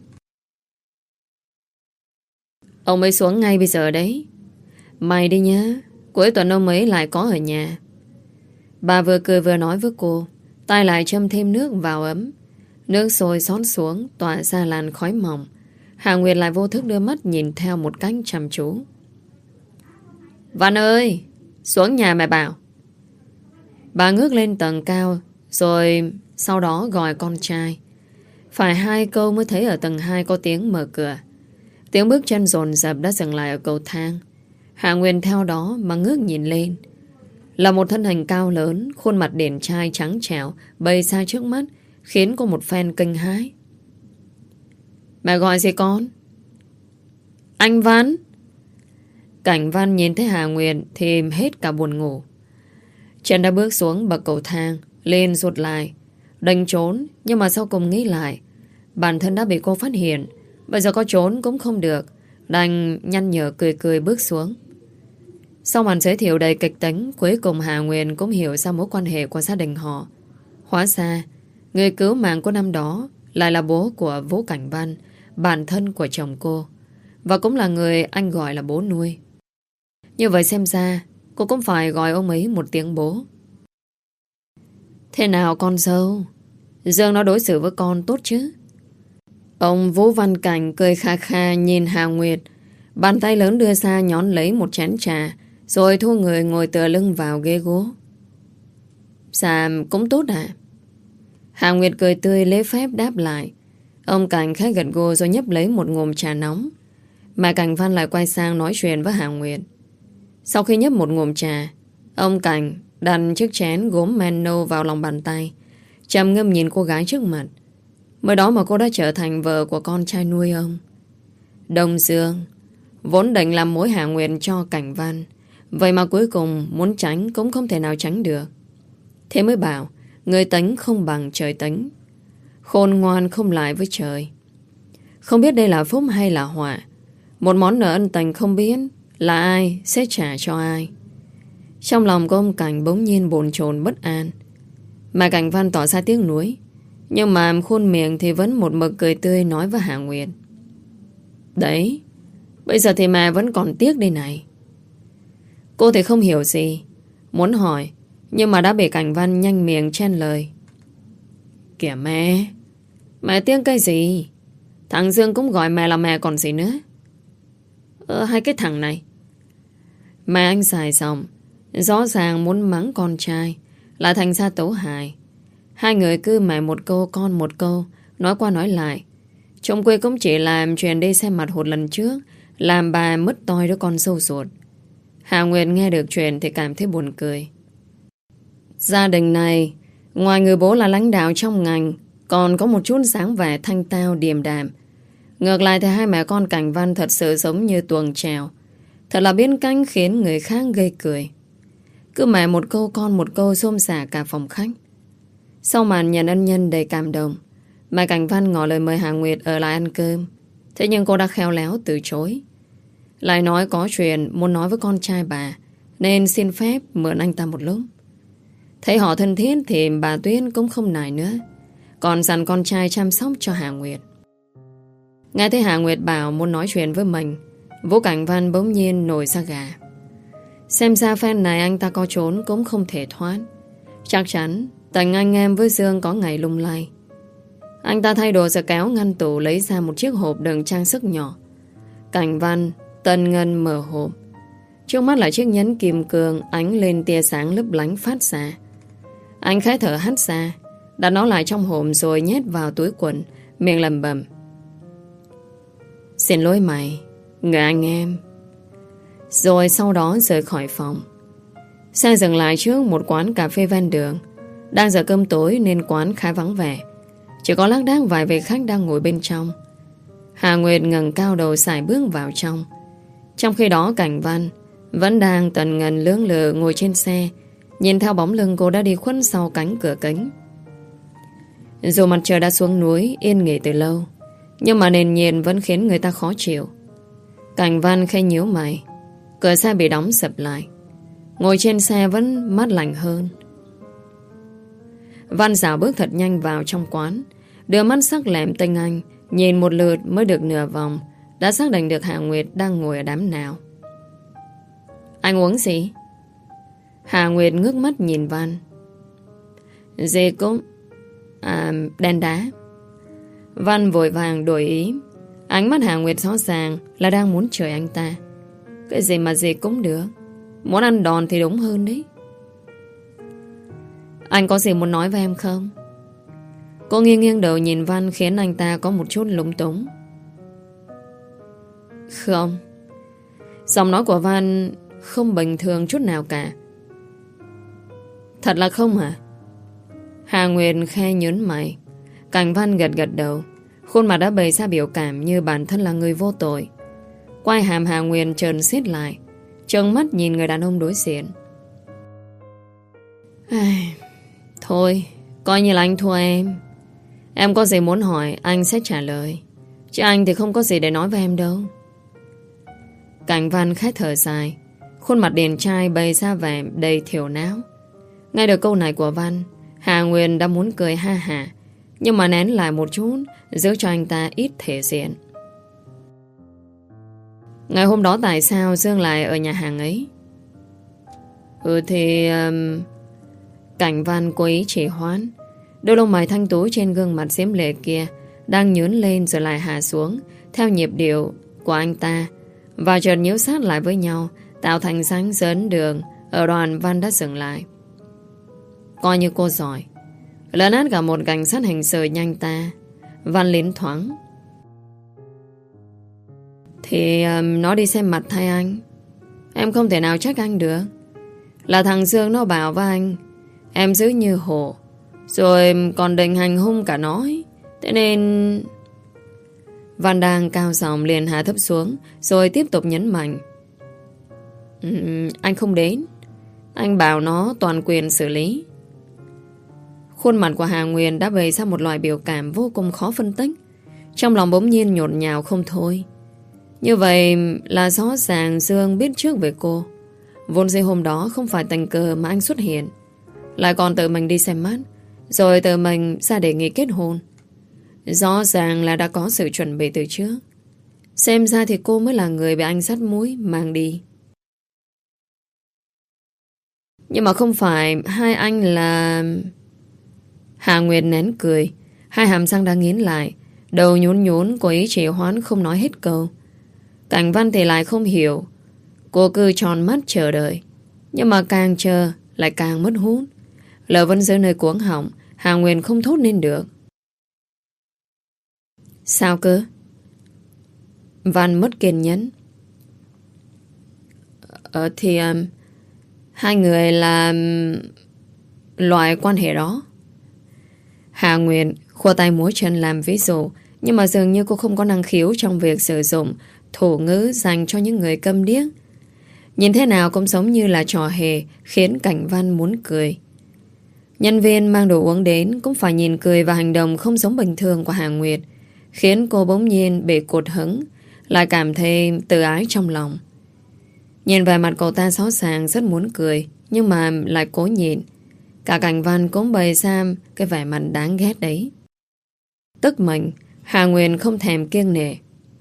Ông ấy xuống ngay bây giờ đấy. Mày đi nhá, cuối tuần ông ấy lại có ở nhà. Bà vừa cười vừa nói với cô, tay lại châm thêm nước vào ấm. Nước sôi xót xuống, tỏa ra làn khói mỏng. Hà Nguyệt lại vô thức đưa mắt nhìn theo một cách chăm chú. Văn ơi, xuống nhà mẹ bảo. Bà ngước lên tầng cao, rồi sau đó gọi con trai. Phải 2 câu mới thấy ở tầng 2 có tiếng mở cửa. Tiếng bước chân dồn dập đã dừng lại ở cầu thang. Hạ Nguyên theo đó mà ngước nhìn lên. Là một thân hình cao lớn, khuôn mặt điển trai trắng trẻo bày ra trước mắt, khiến cô một phen kinh hãi. Mẹ gọi gì con? Anh Văn. Cảnh Văn nhìn thấy Hà Nguyên thì hết cả buồn ngủ. Chân đã bước xuống bậc cầu thang, lên rụt lại, định trốn, nhưng mà sau cùng nghĩ lại, bản thân đã bị cô phát hiện, bây giờ có trốn cũng không được, đành nhăn nhở cười cười bước xuống. Sau màn giới thiệu đầy kịch tính, cuối cùng Hà Nguyên cũng hiểu ra mối quan hệ của gia đình họ. Hóa ra, người cứu mạng của năm đó lại là bố của Vũ Cảnh Văn, bản thân của chồng cô, và cũng là người anh gọi là bố nuôi. Như vậy xem ra, cô cũng phải gọi ông ấy một tiếng bố. Thế nào con dâu? Dương nó đối xử với con tốt chứ? Ông Vũ Văn Cảnh cười kha kha nhìn Hà Nguyệt. Bàn tay lớn đưa ra nhón lấy một chén trà, rồi thu người ngồi tựa lưng vào ghế gỗ. Dạ cũng tốt à? Hà Nguyệt cười tươi lễ phép đáp lại. Ông Cảnh khẽ gật gù rồi nhấp lấy một ngụm trà nóng. Mà Cảnh Văn lại quay sang nói chuyện với Hà Nguyệt. Sau khi nhấp một ngụm trà, ông Cảnh đặt chiếc chén gốm men nâu vào lòng bàn tay, trầm ngâm nhìn cô gái trước mặt. Mới đó mà cô đã trở thành vợ của con trai nuôi ông. Đông Dương vốn định làm mối Hà Nguyệt cho Cảnh Văn, vậy mà cuối cùng muốn tránh cũng không thể nào tránh được. Thế mới bảo người tính không bằng trời tính, khôn ngoan không lại với trời. Không biết đây là phúc hay là họa. Một món nợ ân tình không biết là ai sẽ trả cho ai. Trong lòng của ông Cảnh bỗng nhiên bồn chồn bất an. Mà Cảnh Văn tỏ ra tiếc nuối, nhưng mà khuôn miệng thì vẫn một mực cười tươi nói với Hà Nguyệt. Đấy, bây giờ thì mà vẫn còn tiếc đây này. Cô thì không hiểu gì, muốn hỏi, nhưng mà đã bị Cảnh Văn nhanh miệng chen lời. Kìa mẹ tiếc cái gì? Thằng Dương cũng gọi mẹ là mẹ còn gì nữa. Hai cái thằng này. Mẹ anh xài xong, rõ ràng muốn mắng con trai, lại thành ra tấu hài. Hai người cứ mẹ một câu con một câu, nói qua nói lại. Trong quê cũng chỉ làm chuyện đi xem mặt hụt lần trước, làm bà mất toi đứa con sâu ruột. Hà Nguyệt nghe được chuyện thì cảm thấy buồn cười. Gia đình này, ngoài người bố là lãnh đạo trong ngành, còn có một chút dáng vẻ thanh tao điềm đạm. Ngược lại thì hai mẹ con Cảnh Văn thật sự giống như tuồng trèo, thật là biến cánh khiến người khác gây cười. Cứ mẹ một câu con một câu xôm xả cả phòng khách. Sau màn nhận ân nhân đầy cảm động, mẹ Cảnh Văn ngỏ lời mời Hà Nguyệt ở lại ăn cơm. Thế nhưng cô đã khéo léo từ chối, lại nói có chuyện muốn nói với con trai bà, nên xin phép mượn anh ta một lúc. Thấy họ thân thiết thì bà Tuyết cũng không nài nữa, còn dặn con trai chăm sóc cho Hà Nguyệt. Nghe thấy Hà Nguyệt bảo muốn nói chuyện với mình, Vũ Cảnh Văn bỗng nhiên nổi da gà. Xem ra phen này anh ta có trốn cũng không thể thoát. Chắc chắn tình anh em với Dương có ngày lung lay. Anh ta thay đồ rồi kéo ngăn tủ, lấy ra một chiếc hộp đựng trang sức nhỏ. Cảnh Văn tân ngân mở hộp. Trước mắt là chiếc nhẫn kim cương ánh lên tia sáng lấp lánh phát ra. Anh khẽ thở hắt ra, đặt nó lại trong hộp rồi nhét vào túi quần, miệng lẩm bẩm. Xin lỗi mày, người anh em. Rồi sau đó rời khỏi phòng. Xe dừng lại trước một quán cà phê ven đường. Đang giờ cơm tối nên quán khá vắng vẻ, chỉ có lác đác vài vị khách đang ngồi bên trong. Hà Nguyệt ngẩng cao đầu sải bước vào trong. Trong khi đó Cảnh Văn vẫn đang tần ngần lưỡng lự ngồi trên xe, nhìn theo bóng lưng cô đã đi khuất sau cánh cửa kính. Dù mặt trời đã xuống núi yên nghỉ từ lâu, nhưng mà nền nhiệt vẫn khiến người ta khó chịu. Cảnh Văn khẽ nhíu mày. Cửa xe bị đóng sập lại. Ngồi trên xe vẫn mát lạnh hơn. Văn dạo bước thật nhanh vào trong quán, đưa mắt sắc lẹm tinh anh, nhìn một lượt mới được nửa vòng, đã xác định được Hà Nguyệt đang ngồi ở đám nào. Anh uống gì? Hà Nguyệt ngước mắt nhìn Văn. Gì cũng... đen đá. Văn vội vàng đổi ý. Ánh mắt Hà Nguyệt rõ ràng là đang muốn chửi anh ta. Cái gì mà gì cũng được, muốn ăn đòn thì đúng hơn đấy. Anh có gì muốn nói với em không? Cô nghiêng nghiêng đầu nhìn Văn, khiến anh ta có một chút lúng túng. Không. Giọng nói của Văn không bình thường chút nào cả. Thật là không hả? Hà Nguyệt khe nhớn mày. Cảnh Văn gật gật đầu. Khuôn mặt đã bày ra biểu cảm như bản thân là người vô tội. Quai hàm Hà Nguyệt trợn xiết lại, trợn mắt nhìn người đàn ông đối diện. Thôi, coi như là anh thua em. Em có gì muốn hỏi anh sẽ trả lời, chứ anh thì không có gì để nói với em đâu. Cảnh Văn khẽ thở dài. Khuôn mặt điển trai bày ra vẻ đầy thiểu não. Nghe được câu này của Văn, Hà Nguyên đã muốn cười ha hả, nhưng mà nén lại một chút, giữ cho anh ta ít thể diện. Ngày hôm đó tại sao Dương lại ở nhà hàng ấy? Cảnh Văn cố ý chỉ hoãn. Đôi lông mày thanh tú trên gương mặt diễm lệ kia đang nhướng lên rồi lại hạ xuống theo nhịp điệu của anh ta, và chợt nhíu sát lại với nhau, tạo thành dáng dẫn đường. Ở đoàn Văn đã dừng lại. Coi như cô giỏi, lấn át cả một cảnh sát hình sự nhanh ta. Văn lín thoáng. Thì nó đi xem mặt thay anh, em không thể nào trách anh được. Là thằng Dương nó bảo với anh em giữ như hổ, rồi còn định hành hung cả nó ấy. Thế nên... Văn đang cao giọng liền hạ thấp xuống, rồi tiếp tục nhấn mạnh. Anh không đến, anh bảo nó toàn quyền xử lý. Khuôn mặt của Hà Nguyên đã bày ra một loại biểu cảm vô cùng khó phân tích. Trong lòng bỗng nhiên nhột nhào không thôi. Như vậy là rõ ràng Dương biết trước về cô. Vốn dĩ hôm đó không phải tình cờ mà anh xuất hiện, lại còn tự mình đi xem mắt, rồi tự mình ra đề nghị kết hôn. Rõ ràng là đã có sự chuẩn bị từ trước. Xem ra thì cô mới là người bị anh dắt mũi mang đi. Nhưng mà không phải hai anh là... Hà Nguyệt nén cười, hai hàm răng đang nghiến lại, đầu nhún nhún, cố ý trì hoãn không nói hết câu. Cảnh Văn thì lại không hiểu. Cô cứ tròn mắt chờ đợi, nhưng mà càng chờ lại càng mất hút. Lời vẫn rơi nơi cuống họng, Hà Nguyệt không thốt nên được. Sao cơ? Văn mất kiên nhẫn. Hai người là loại quan hệ đó. Hà Nguyệt khua tay múa chân làm ví dụ, nhưng mà dường như cô không có năng khiếu trong việc sử dụng thủ ngữ dành cho những người câm điếc. Nhìn thế nào cũng giống như là trò hề, khiến Cảnh Văn muốn cười. Nhân viên mang đồ uống đến cũng phải nhìn cười và hành động không giống bình thường của Hà Nguyệt, khiến cô bỗng nhiên bị cột hứng, lại cảm thấy tự ái trong lòng. Nhìn về mặt cậu ta rõ ràng rất muốn cười, nhưng mà lại cố nhịn. Cả Cảnh Văn cũng bày ra cái vẻ mặt đáng ghét đấy. Tức mình, Hà Nguyên không thèm kiêng nể.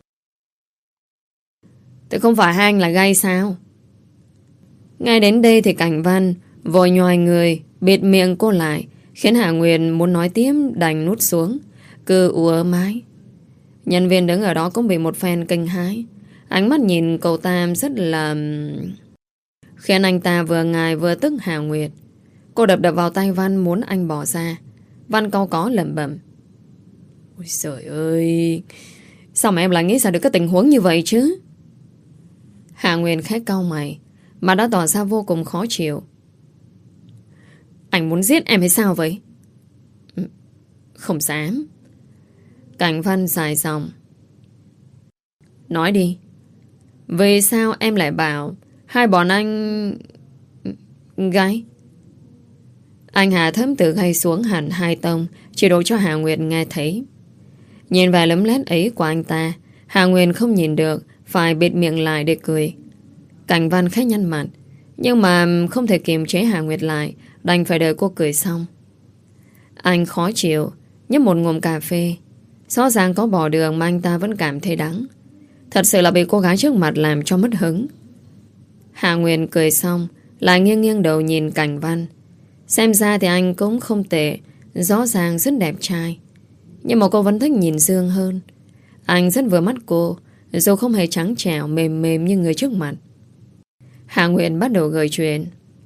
Thế không phải hai anh là gay sao? Ngay đến đây thì Cảnh Văn vội nhoài người, bịt miệng cô lại, khiến Hà Nguyên muốn nói tiếp đành nuốt xuống, cứ ùa mái. Nhân viên đứng ở đó cũng bị một phen kinh hãi. Ánh mắt nhìn cậu ta rất là... khiến anh ta vừa ngài vừa tức Hà Nguyệt. Cô đập đập vào tay Văn muốn anh bỏ ra. Văn cau có lẩm bẩm. Ôi trời ơi, sao mà em lại nghĩ ra được cái tình huống như vậy chứ? Hà Nguyên khẽ cau mày, mà đã tỏ ra vô cùng khó chịu. Anh muốn giết em hay sao vậy? Không dám. Cảnh Văn dài dòng. Nói đi, vì sao em lại bảo hai bọn anh... gay? Anh Hà thấm từ gay xuống hẳn hai tông, chỉ đủ cho Hà Nguyệt nghe thấy. Nhìn vẻ lấm lét ấy của anh ta, Hà Nguyệt không nhìn được, phải bịt miệng lại để cười. Cảnh Văn khẽ nhăn mặt, nhưng mà không thể kiềm chế Hà Nguyệt lại, đành phải đợi cô cười xong. Anh khó chịu, nhấp một ngụm cà phê. Rõ ràng có bỏ đường mà anh ta vẫn cảm thấy đắng. Thật sự là bị cô gái trước mặt làm cho mất hứng. Hà Nguyệt cười xong, lại nghiêng nghiêng đầu nhìn Cảnh Văn. Xem ra thì anh cũng không tệ, rõ ràng rất đẹp trai. Nhưng mà cô vẫn thích nhìn Dương hơn. Anh rất vừa mắt cô, dù không hề trắng trẻo mềm mềm như người trước mặt. Hà Nguyệt bắt đầu gợi chuyện.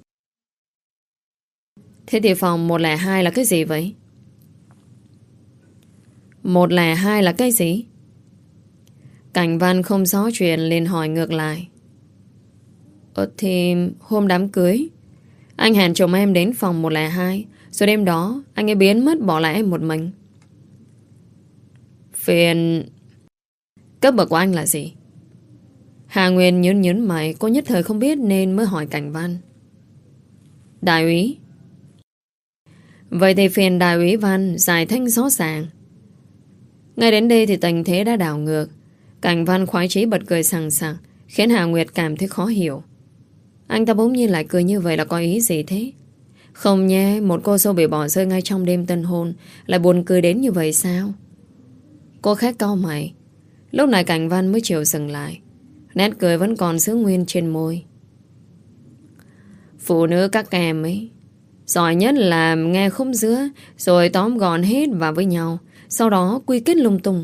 Thế thì phòng 102 là cái gì vậy? 102 là cái gì? Cảnh Văn không rõ chuyện liền hỏi ngược lại. Thì hôm đám cưới anh hẹn chồng em đến phòng 102. Rồi đêm đó anh ấy biến mất bỏ lại em một mình. Phiền. Cấp bậc của anh là gì? Hà Nguyên nhớn mày. Cô nhất thời không biết nên mới hỏi Cảnh Văn. Đại úy. Vậy thì phiền đại úy Văn giải thích rõ ràng. Ngay đến đây thì tình thế đã đảo ngược. Cảnh Văn khoái chí bật cười sằng sặc, khiến Hà Nguyệt cảm thấy khó hiểu. Anh ta bỗng nhiên lại cười như vậy là có ý gì thế? Không nhé, một cô dâu bị bỏ rơi ngay trong đêm tân hôn lại buồn cười đến như vậy sao? Cô khẽ cau mày. Lúc này Cảnh Văn mới chịu dừng lại. Nét cười vẫn còn giữ nguyên trên môi. Phụ nữ các em ấy giỏi nhất là nghe khúc giữa rồi tóm gọn hết vào với nhau, sau đó quy kết lung tung.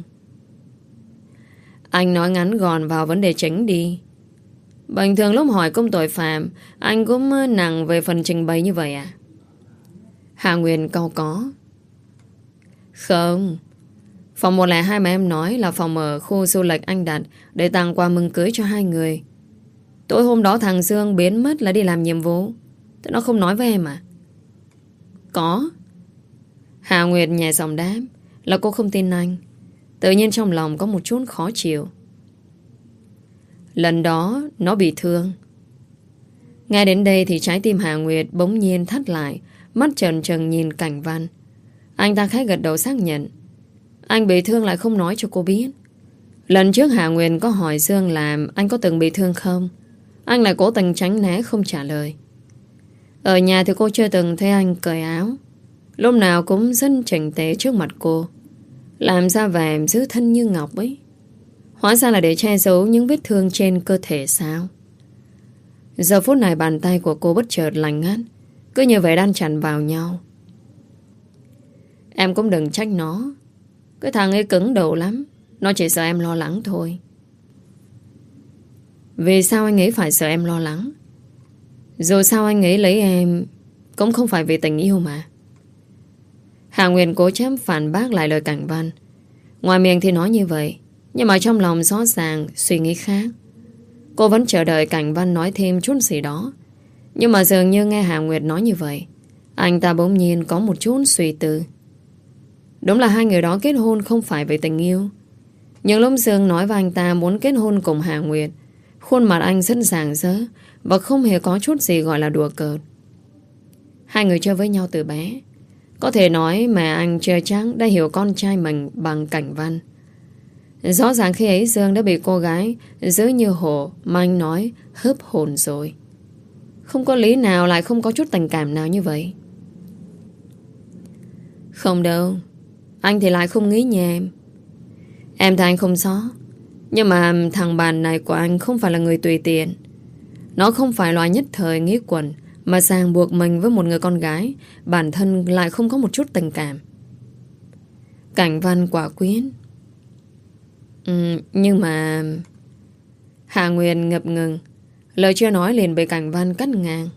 Anh nói ngắn gọn vào vấn đề chính đi. Bình thường lúc hỏi công tội phạm anh cũng nặng về phần trình bày như vậy à? Hà Nguyên cau có. Không. Phòng 102 mà em nói là phòng ở khu du lịch anh đặt để tặng quà mừng cưới cho hai người. Tối hôm đó thằng Dương biến mất là đi làm nhiệm vụ. Thế nó không nói với em à? Có. Hà Nguyệt nhẹ giọng đáp là cô không tin anh. Tự nhiên trong lòng có một chút khó chịu. Lần đó nó bị thương. Ngay đến đây thì trái tim Hà Nguyệt bỗng nhiên thắt lại, mắt trần trừng nhìn Cảnh Văn. Anh ta khẽ gật đầu xác nhận. Anh bị thương lại không nói cho cô biết. Lần trước Hà Nguyệt có hỏi Dương là anh có từng bị thương không. Anh lại cố tình tránh né không trả lời. Ở nhà thì cô chưa từng thấy anh cởi áo. Lúc nào cũng rất chỉnh tề trước mặt cô, làm ra vẻ giữ thân như ngọc ấy. Hóa ra là để che giấu những vết thương trên cơ thể sao? Giờ phút này bàn tay của cô bất chợt lạnh ngắt, cứ như vậy đan chặt vào nhau. Em cũng đừng trách nó. Cái thằng ấy cứng đầu lắm. Nó chỉ sợ em lo lắng thôi. Vì sao anh ấy phải sợ em lo lắng? Dù sao anh ấy lấy em cũng không phải vì tình yêu mà. Hà Nguyên cố chấp phản bác lại lời Cảnh Văn. Ngoài miệng thì nói như vậy, nhưng mà trong lòng rõ ràng suy nghĩ khác. Cô vẫn chờ đợi Cảnh Văn nói thêm chút gì đó. Nhưng mà dường như nghe Hà Nguyệt nói như vậy, anh ta bỗng nhiên có một chút suy tư. Đúng là hai người đó kết hôn không phải vì tình yêu. Nhưng lúc Dương nói với anh ta muốn kết hôn cùng Hà Nguyệt, khuôn mặt anh rất rạng rỡ và không hề có chút gì gọi là đùa cợt. Hai người chơi với nhau từ bé. Có thể nói mà anh chưa chắc đã hiểu con trai mình bằng Cảnh Văn. Rõ ràng khi ấy Dương đã bị cô gái giữ như hổ mà anh nói hớp hồn rồi. Không có lý nào lại không có chút tình cảm nào như vậy. Không đâu. Anh thì lại không nghĩ như em. Em thì anh không rõ. Nhưng mà thằng bạn này của anh không phải là người tùy tiện. Nó không phải loại nhất thời nghĩ quẩn mà ràng buộc mình với một người con gái bản thân lại không có một chút tình cảm. Cảnh Văn quả quyết. Nhưng mà... Hà Nguyên ngập ngừng. Lời chưa nói liền bị Cảnh Văn cắt ngang.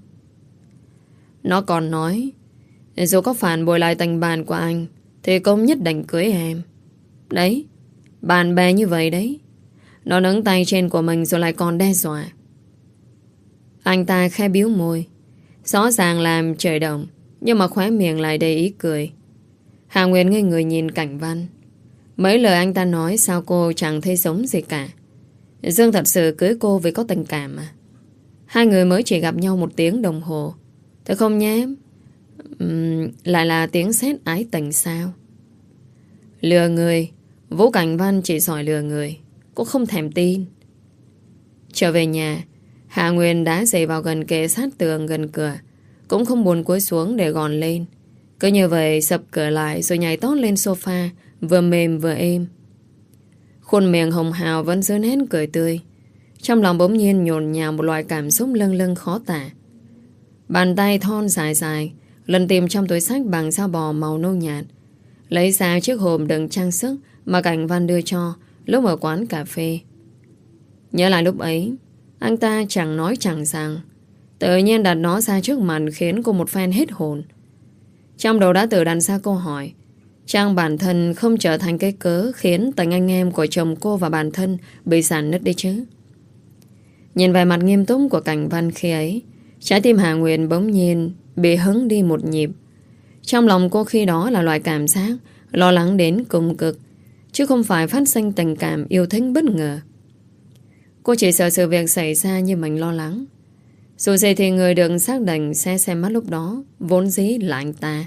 Nó còn nói dù có phản bội lại tình bạn của anh thì cũng nhất định cưới em. Đấy, bạn bè như vậy đấy. Nó nâng tay trên của mình rồi lại còn đe dọa. Anh ta khẽ biếu môi, rõ ràng làm trời động, nhưng mà khóe miệng lại đầy ý cười. Hà Nguyên ngây người nhìn Cảnh Văn. Mấy lời anh ta nói sao cô chẳng thấy giống gì cả. Dương thật sự cưới cô vì có tình cảm à? Hai người mới chỉ gặp nhau 1 tiếng đồng hồ. Thế không nhé? Lại là tiếng sét ái tình sao? Lừa người. Vũ Cảnh Văn chỉ giỏi lừa người. Cô không thèm tin. Trở về nhà, Hạ Nguyên đã dậy vào gần kề sát tường gần cửa, cũng không buồn cúi xuống để gòn lên. Cứ như vậy sập cửa lại rồi nhảy tót lên sofa, vừa mềm vừa êm. Khuôn miệng hồng hào vẫn giữ nét cười tươi. Trong lòng bỗng nhiên nhộn nhào một loại cảm xúc lâng lâng khó tả. Bàn tay thon dài dài lần tìm trong túi xách bằng da bò màu nâu nhạt, lấy ra chiếc hộp đựng trang sức mà Cảnh Văn đưa cho lúc ở quán cà phê. Nhớ lại lúc ấy, anh ta chẳng nói chẳng rằng, tự nhiên đặt nó ra trước mặt khiến cô một phen hết hồn. Trong đầu đã tự đặt ra câu hỏi, chăng bản thân không trở thành cái cớ khiến tình anh em của chồng cô và bản thân bị rạn nứt đi chứ? Nhìn vẻ mặt nghiêm túc của Cảnh Văn khi ấy, trái tim Hà Nguyên bỗng nhiên bị hứng đi một nhịp. Trong lòng cô khi đó là loại cảm giác lo lắng đến cùng cực, chứ không phải phát sinh tình cảm yêu thích bất ngờ. Cô chỉ sợ sự việc xảy ra như mình lo lắng. Dù gì thì người được xác định sẽ xem mắt lúc đó vốn dĩ là anh ta.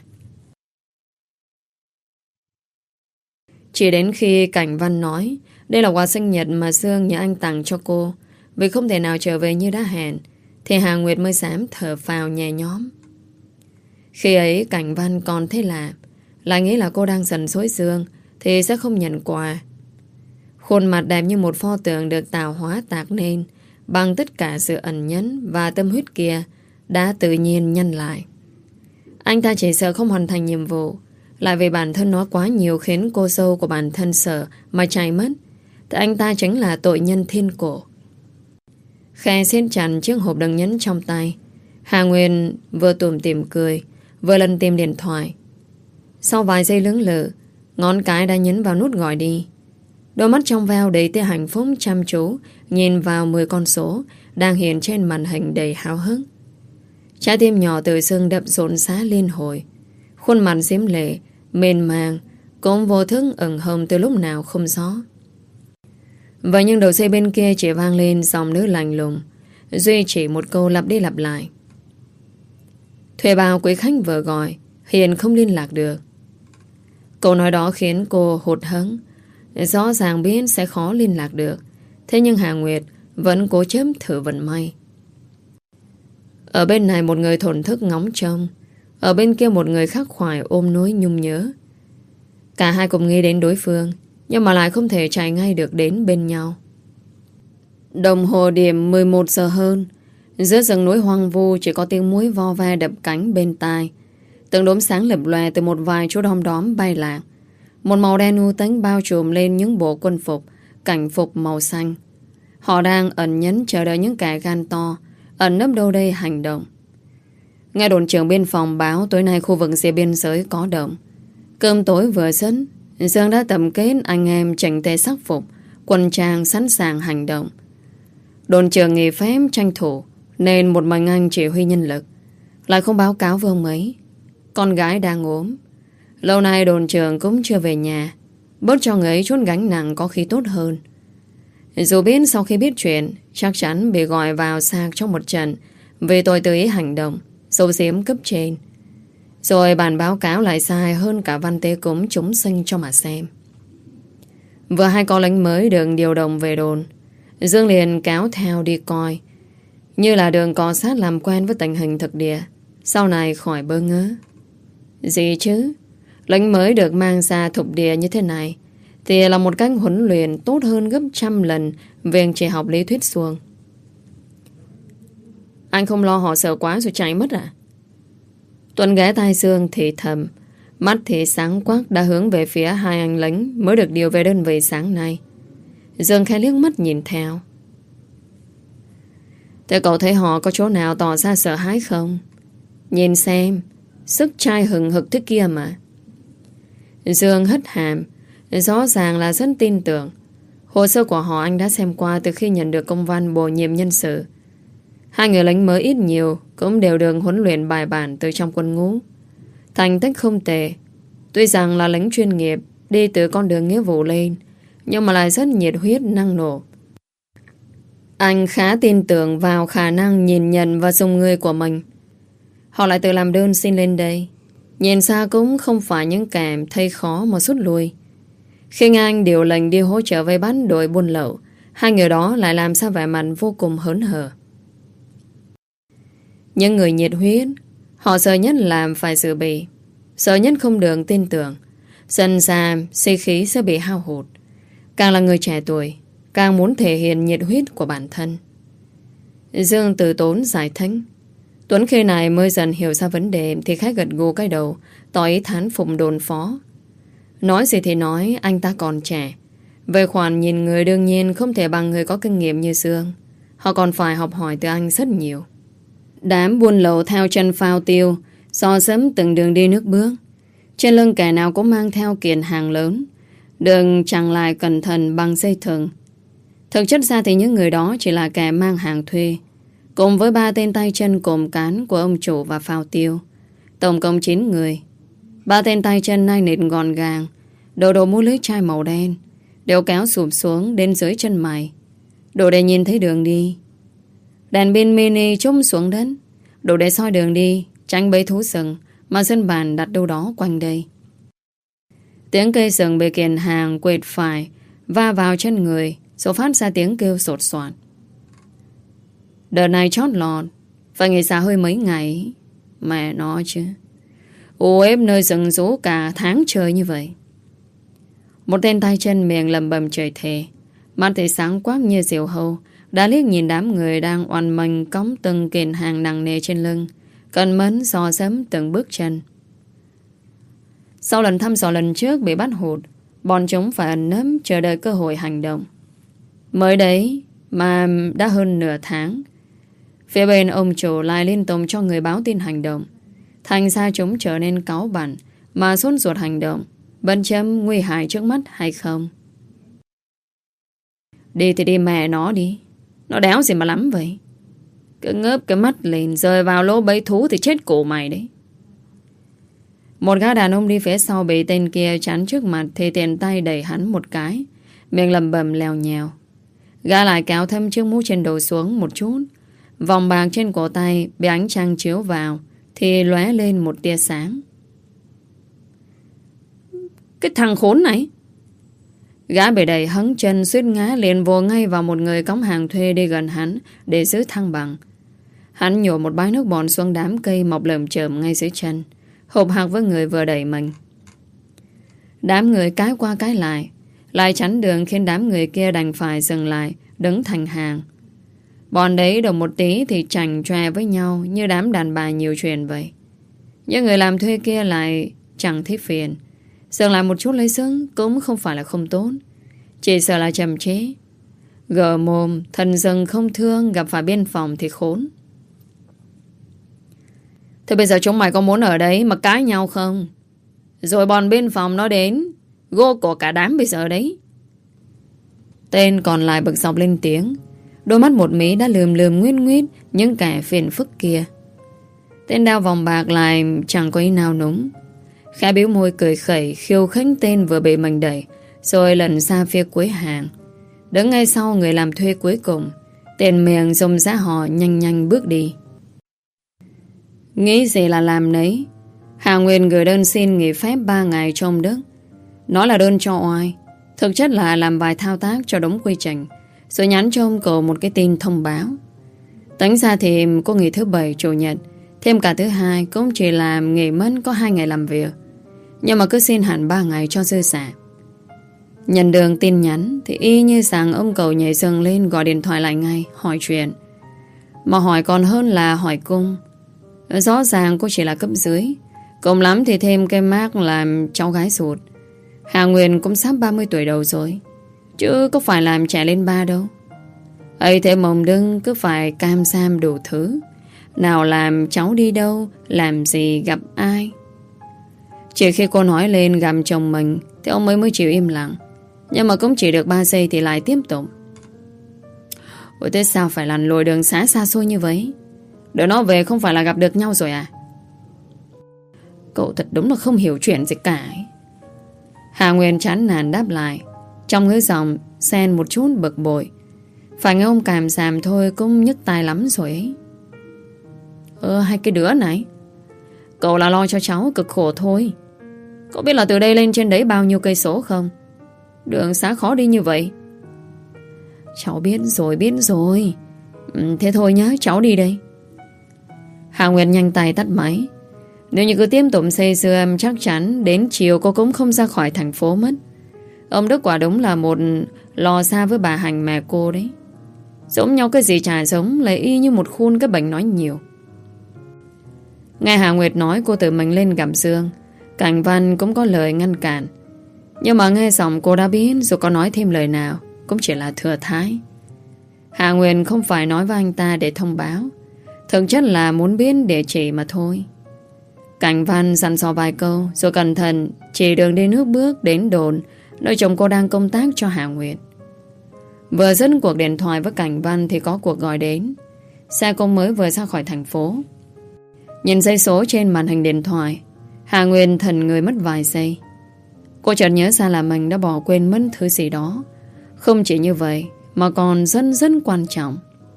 Chỉ đến khi Cảnh Văn nói đây là quà sinh nhật mà Dương nhờ anh tặng cho cô, vì không thể nào trở về như đã hẹn, thì Hà Nguyệt mới dám thở phào nhẹ nhõm. Khi ấy Cảnh Văn còn thế lạ, lại nghĩ là cô đang giận dỗi Dương thì sẽ không nhận quà. Khuôn mặt đẹp như một pho tượng được tạo hóa tạc nên bằng tất cả sự ẩn nhẫn và tâm huyết kia đã tự nhiên nhân lại. Anh ta chỉ sợ không hoàn thành nhiệm vụ, lại vì bản thân nói quá nhiều khiến cô dâu của bản thân sợ mà chạy mất, thì anh ta chính là tội nhân thiên cổ. Khe siết chặt chiếc hộp đựng nhẫn trong tay, Hà Nguyên vừa tủm tỉm cười, vừa lần tìm điện thoại. Sau vài giây lưỡng lự, ngón cái đã nhấn vào nút gọi đi. Đôi mắt trong veo đầy tia hạnh phúc chăm chú nhìn vào 10 con số đang hiện trên màn hình đầy háo hức. Trái tim nhỏ từ xương đập rộn rã liên hồi. Khuôn mặt diễm lệ, mềm màng, cũng vô thức ửng hồng từ lúc nào không rõ. Vậy nhưng đầu dây bên kia chỉ vang lên giọng nữ lạnh lùng, duy chỉ một câu lặp đi lặp lại. Thuê bao quý khách vừa gọi hiện không liên lạc được. Câu nói đó khiến cô hụt hẫng. Rõ ràng biết sẽ khó liên lạc được, thế nhưng Hà Nguyệt vẫn cố chấp thử vận may. Ở bên này một người thổn thức ngóng trông, ở bên kia một người khắc khoải ôm nỗi nhung nhớ. Cả hai cùng nghĩ đến đối phương, nhưng mà lại không thể chạy ngay được đến bên nhau. Đồng hồ điểm 11 giờ hơn, giữa rừng núi hoang vu chỉ có tiếng muối vo ve đập cánh bên tai. Từng đốm sáng lập lòe từ một vài chỗ đom đóm bay lạc. Một màu đen u tánh bao trùm lên những bộ quân phục, cảnh phục màu xanh. Họ đang ẩn nhẫn chờ đợi những kẻ gan to ẩn nấp đâu đây hành động. Nghe đồn trưởng biên phòng báo tối nay khu vực phía biên giới có động. Cơm tối vừa dẫn, Dương đã tập kết anh em chỉnh tề sắc phục, quân trang sẵn sàng hành động. Đồn trưởng nghỉ phép tranh thủ nên một mình anh chỉ huy nhân lực, lại không báo cáo với ông ấy. Con gái đang ốm. Lâu nay đồn trưởng cũng chưa về nhà, bớt cho người ấy chút gánh nặng có khi tốt hơn. Dù biết sau khi biết chuyện chắc chắn bị gọi vào sạc trong một trận vì tội tự ý hành động, giấu giếm cấp trên, rồi bản báo cáo lại sai hơn cả văn tế cúng chúng sinh cho mà xem. Vừa hay có lính mới được điều động về đồn, Dương liền kéo theo đi coi, như là đường cọ sát làm quen với tình hình thực địa, sau này khỏi bơ ngỡ. Gì chứ, lính mới được mang ra thục địa như thế này thì là một cách huấn luyện tốt hơn gấp trăm lần việc chỉ học lý thuyết suông. Anh không lo họ sợ quá rồi chạy mất à? Tuấn ghé tai Dương thì thầm, mắt thì sáng quắc đã hướng về phía hai anh lính mới được điều về đơn vị sáng nay. Dương khẽ liếc mắt nhìn theo. Thế cậu thấy họ có chỗ nào tỏ ra sợ hãi không? Nhìn xem, sức trai hừng hực thế kia mà. Dương hất hàm, rõ ràng là rất tin tưởng. Hồ sơ của họ anh đã xem qua từ khi nhận được công văn bổ nhiệm nhân sự. Hai người lính mới ít nhiều cũng đều được huấn luyện bài bản từ trong quân ngũ. Thành tích không tệ. Tuy rằng là lính chuyên nghiệp, đi từ con đường nghĩa vụ lên, nhưng mà lại rất nhiệt huyết năng nổ. Anh khá tin tưởng vào khả năng nhìn nhận và dùng người của mình. Họ lại tự làm đơn xin lên đây. Nhìn xa cũng không phải những kẻ thấy khó mà rút lui. Khi nghe anh điều lệnh đi hỗ trợ vây bắt đội buôn lậu, hai người đó lại làm sao vẻ mặt vô cùng hớn hở. Những người nhiệt huyết, họ sợ nhất là phải dự bị, sợ nhất không được tin tưởng, dần ra sĩ khí sẽ bị hao hụt. Càng là người trẻ tuổi, càng muốn thể hiện nhiệt huyết của bản thân. Dương Từ Tốn giải thích. Tuấn khi này mới dần hiểu ra vấn đề thì khách gật gù cái đầu, tỏ ý thán phục đồn phó. Nói gì thì nói, anh ta còn trẻ. Về khoản nhìn người đương nhiên không thể bằng người có kinh nghiệm như Dương. Họ còn phải học hỏi từ anh rất nhiều. Đám buôn lậu theo chân phao tiêu, so sánh từng đường đi nước bước. Trên lưng kẻ nào cũng mang theo kiện hàng lớn, đường chẳng lại cẩn thận bằng dây thừng. Thực chất ra thì những người đó chỉ là kẻ mang hàng thuê, cùng với 3 tên tay chân cộm cán của ông chủ và phao tiêu. Tổng cộng 9 người. 3 tên tay chân nai nịt gọn gàng, đồ mũ lưới chai màu đen, đều kéo sụp xuống đến dưới chân mày, đủ để nhìn thấy đường đi. Đèn pin mini trúng xuống đất, đủ để soi đường đi, tránh bẫy thú rừng mà dân bản đặt đâu đó quanh đây. Tiếng cây sừng bị kiện hàng quệt phải va vào chân người, rồi phát ra tiếng kêu sột soạt. Đợt này chót lọt, phải nghỉ xả hơi mấy ngày. Mẹ nó chứ, u ép nơi rừng rú cả tháng trời như vậy. Một tên tay chân miệng lầm bầm trời thề, mắt thì sáng quắc như diều hâu, đã liếc nhìn đám người đang oằn mình cõng từng kiện hàng nặng nề trên lưng, cẩn mẫn dò dẫm từng bước chân. Sau lần thăm dò lần trước bị bắt hụt, bọn chúng phải ẩn nấp chờ đợi cơ hội hành động. Mới đấy mà đã hơn nửa tháng, phía bên ông chủ lại liên tục cho người báo tin hành động. Thành ra chúng trở nên cáu bẳn mà sốt ruột hành động, bất chấm nguy hại trước mắt hay không. Đi thì đi mẹ nó đi, nó đéo gì mà lắm vậy. Cứ ngớp cái mắt lên rơi vào lỗ bẫy thú thì chết cổ mày đấy. Một gã đàn ông đi phía sau bị tên kia chắn trước mặt thì tiện tay đẩy hắn một cái, miệng lầm bầm lèo nhèo. Gã lại kéo thâm chiếc mũ trên đầu xuống một chút. Vòng bạc trên cổ tay bị ánh trăng chiếu vào thì lóe lên một tia sáng. Cái thằng khốn này! Gã bị đẩy hững chân suýt ngã liền vồ ngay vào một người cõng hàng thuê đi gần hắn để giữ thăng bằng. Hắn nhổ một bãi nước bọt xuống đám cây mọc lởm chởm ngay dưới chân, hộp hạc với người vừa đẩy mình. Đám người cái qua cái lại chắn đường khiến đám người kia đành phải dừng lại, đứng thành hàng. Bọn đấy đồng một tí thì chảnh chòe với nhau như đám đàn bà nhiều chuyện vậy. Những người làm thuê kia lại chẳng thấy phiền. Dừng lại một chút lấy sức cũng không phải là không tốt, chỉ sợ là chậm chế. Gờ mồm, thần rừng không thương, gặp phải biên phòng thì khốn. Thế bây giờ chúng mày có muốn ở đấy mà cãi nhau không? Rồi bọn biên phòng nó đến gô cổ cả đám bây giờ đấy. Tên còn lại bực dọc lên tiếng, đôi mắt một mí đã lườm nguyết nguyết những kẻ phiền phức kia. Tên đeo vòng bạc lại chẳng có ý nào núng, khẽ bĩu môi cười khẩy khiêu khích tên vừa bị mình đẩy, rồi lần ra phía cuối hàng. Đứng ngay sau người làm thuê cuối cùng, tên miệng rôm rã họ nhanh bước đi. Nghĩ gì là làm nấy. Hà Nguyên gửi đơn xin nghỉ phép 3 ngày cho ông Đức. Nói là đơn cho oai, thực chất là làm vài thao tác cho đúng quy trình, rồi nhắn cho ông cậu một cái tin thông báo. Tính ra thì có nghỉ thứ 7, chủ nhật, thêm cả thứ 2 cũng chỉ làm nghỉ mất có 2 ngày làm việc. Nhưng mà cứ xin hẳn 3 ngày cho dư xả. Nhận được tin nhắn thì y như rằng ông cậu nhảy dựng lên gọi điện thoại lại ngay, hỏi chuyện. Mà hỏi còn hơn là hỏi cung. Rõ ràng cô chỉ là cấp dưới, cùng lắm thì thêm cái mác làm cháu gái ruột. Hà Nguyên cũng sắp 30 tuổi đầu rồi, chứ có phải làm trẻ lên 3 đâu. ấy thế mồng đưng cứ phải cam sam đủ thứ. Nào làm cháu đi đâu, làm gì, gặp ai. Chỉ khi cô nói lên gặp chồng mình thì ông mới chịu im lặng. Nhưng mà cũng chỉ được 3 giây thì lại tiếp tục. Ủa thế sao phải lặn lội đường xá xa xôi như vậy? Đợi nó về không phải là gặp được nhau rồi à? Cậu thật đúng là không hiểu chuyện gì cả ấy. Hà Nguyên chán nản đáp lại, trong ngữ giọng xen một chút bực bội. Phải nghe ông càm xàm thôi cũng nhức tai lắm rồi ấy. Hai cái đứa này, cậu là lo cho cháu cực khổ thôi. Cậu biết là từ đây lên trên đấy bao nhiêu cây số không? Đường xá khó đi như vậy. Cháu biết rồi. Thế thôi nhá, cháu đi đây. Hà Nguyệt nhanh tay tắt máy. Nếu như cứ tiếp tục xây dưa chắc chắn đến chiều cô cũng không ra khỏi thành phố mất. Ông Đức quả đúng là một lò xa với bà Hành mẹ cô đấy. Giống nhau cái gì chả giống, lại y như một khuôn cái bệnh nói nhiều. Nghe Hà Nguyệt nói, cô tự mình lên gặp Dương. Cảnh Văn cũng có lời ngăn cản, nhưng mà nghe giọng cô đã biết, dù có nói thêm lời nào cũng chỉ là thừa thãi. Hà Nguyệt không phải nói với anh ta để thông báo, thực chất là muốn biết địa chỉ mà thôi. Cảnh Văn dặn dò vài câu rồi cẩn thận chỉ đường đi nước bước đến đồn nơi chồng cô đang công tác cho Hà Nguyệt. Vừa dứt cuộc điện thoại với Cảnh Văn thì có cuộc gọi đến. Xe cô mới vừa ra khỏi thành phố. Nhìn dây số trên màn hình điện thoại, Hà Nguyệt thần người mất vài giây. Cô chợt nhớ ra là mình đã bỏ quên mất thứ gì đó. Không chỉ như vậy mà còn rất rất quan trọng.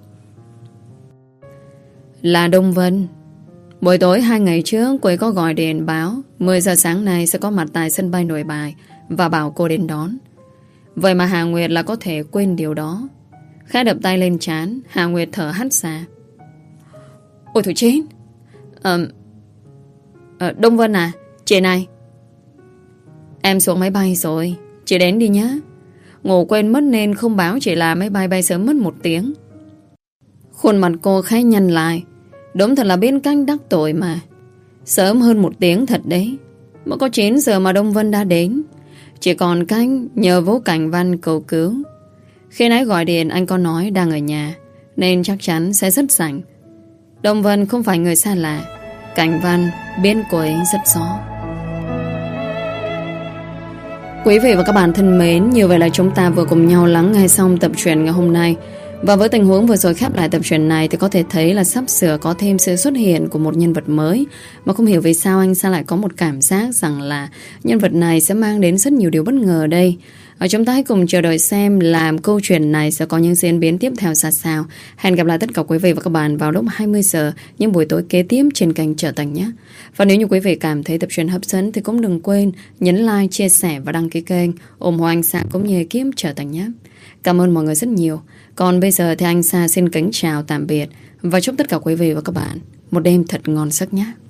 Là Đông Vân. Buổi tối 2 ngày trước cô ấy có gọi điện báo 10 giờ sáng nay sẽ có mặt tại sân bay Nội Bài và bảo cô đến đón. Vậy mà Hà Nguyệt là có thể quên điều đó. Khẽ đập tay lên trán, Hà Nguyệt thở hắt ra. Ôi thôi chết. Đông Vân à, chị này. Em xuống máy bay rồi, chị đến đi nhé. Ngủ quên mất nên không báo chị là máy bay bay sớm mất 1 tiếng. Khuôn mặt cô khẽ nhăn lại. Đúng thật là biết cách đắc tội mà. Sớm hơn 1 tiếng thật đấy. Mới có 9 giờ mà Đông Vân đã đến. Chỉ còn cách nhờ vô Cảnh Văn cầu cứu. Khi nãy gọi điện anh có nói đang ở nhà, nên chắc chắn sẽ rất rảnh. Đông Vân không phải người xa lạ. Cảnh Văn biết cô ấy rất rõ. Quý vị và các bạn thân mến, như vậy là chúng ta vừa cùng nhau lắng nghe xong tập truyện ngày hôm nay. Và với tình huống vừa rồi khép lại tập truyện này thì có thể thấy là sắp sửa có thêm sự xuất hiện của một nhân vật mới. Mà không hiểu vì sao anh Sa lại có một cảm giác rằng là nhân vật này sẽ mang đến rất nhiều điều bất ngờ ở đây. Chúng ta hãy cùng chờ đợi xem là câu chuyện này sẽ có những diễn biến tiếp theo ra sao. Hẹn gặp lại tất cả quý vị và các bạn vào lúc 20 giờ những buổi tối kế tiếp trên kênh Trở Thành nhé. Và nếu như quý vị cảm thấy tập truyện hấp dẫn thì cũng đừng quên nhấn like, chia sẻ và đăng ký kênh, ủng hộ anh Sa cũng như ekip Trở Thành nhé. Cảm ơn mọi người rất nhiều. Còn bây giờ thì anh Sa xin kính chào tạm biệt và chúc tất cả quý vị và các bạn một đêm thật ngon giấc nhé.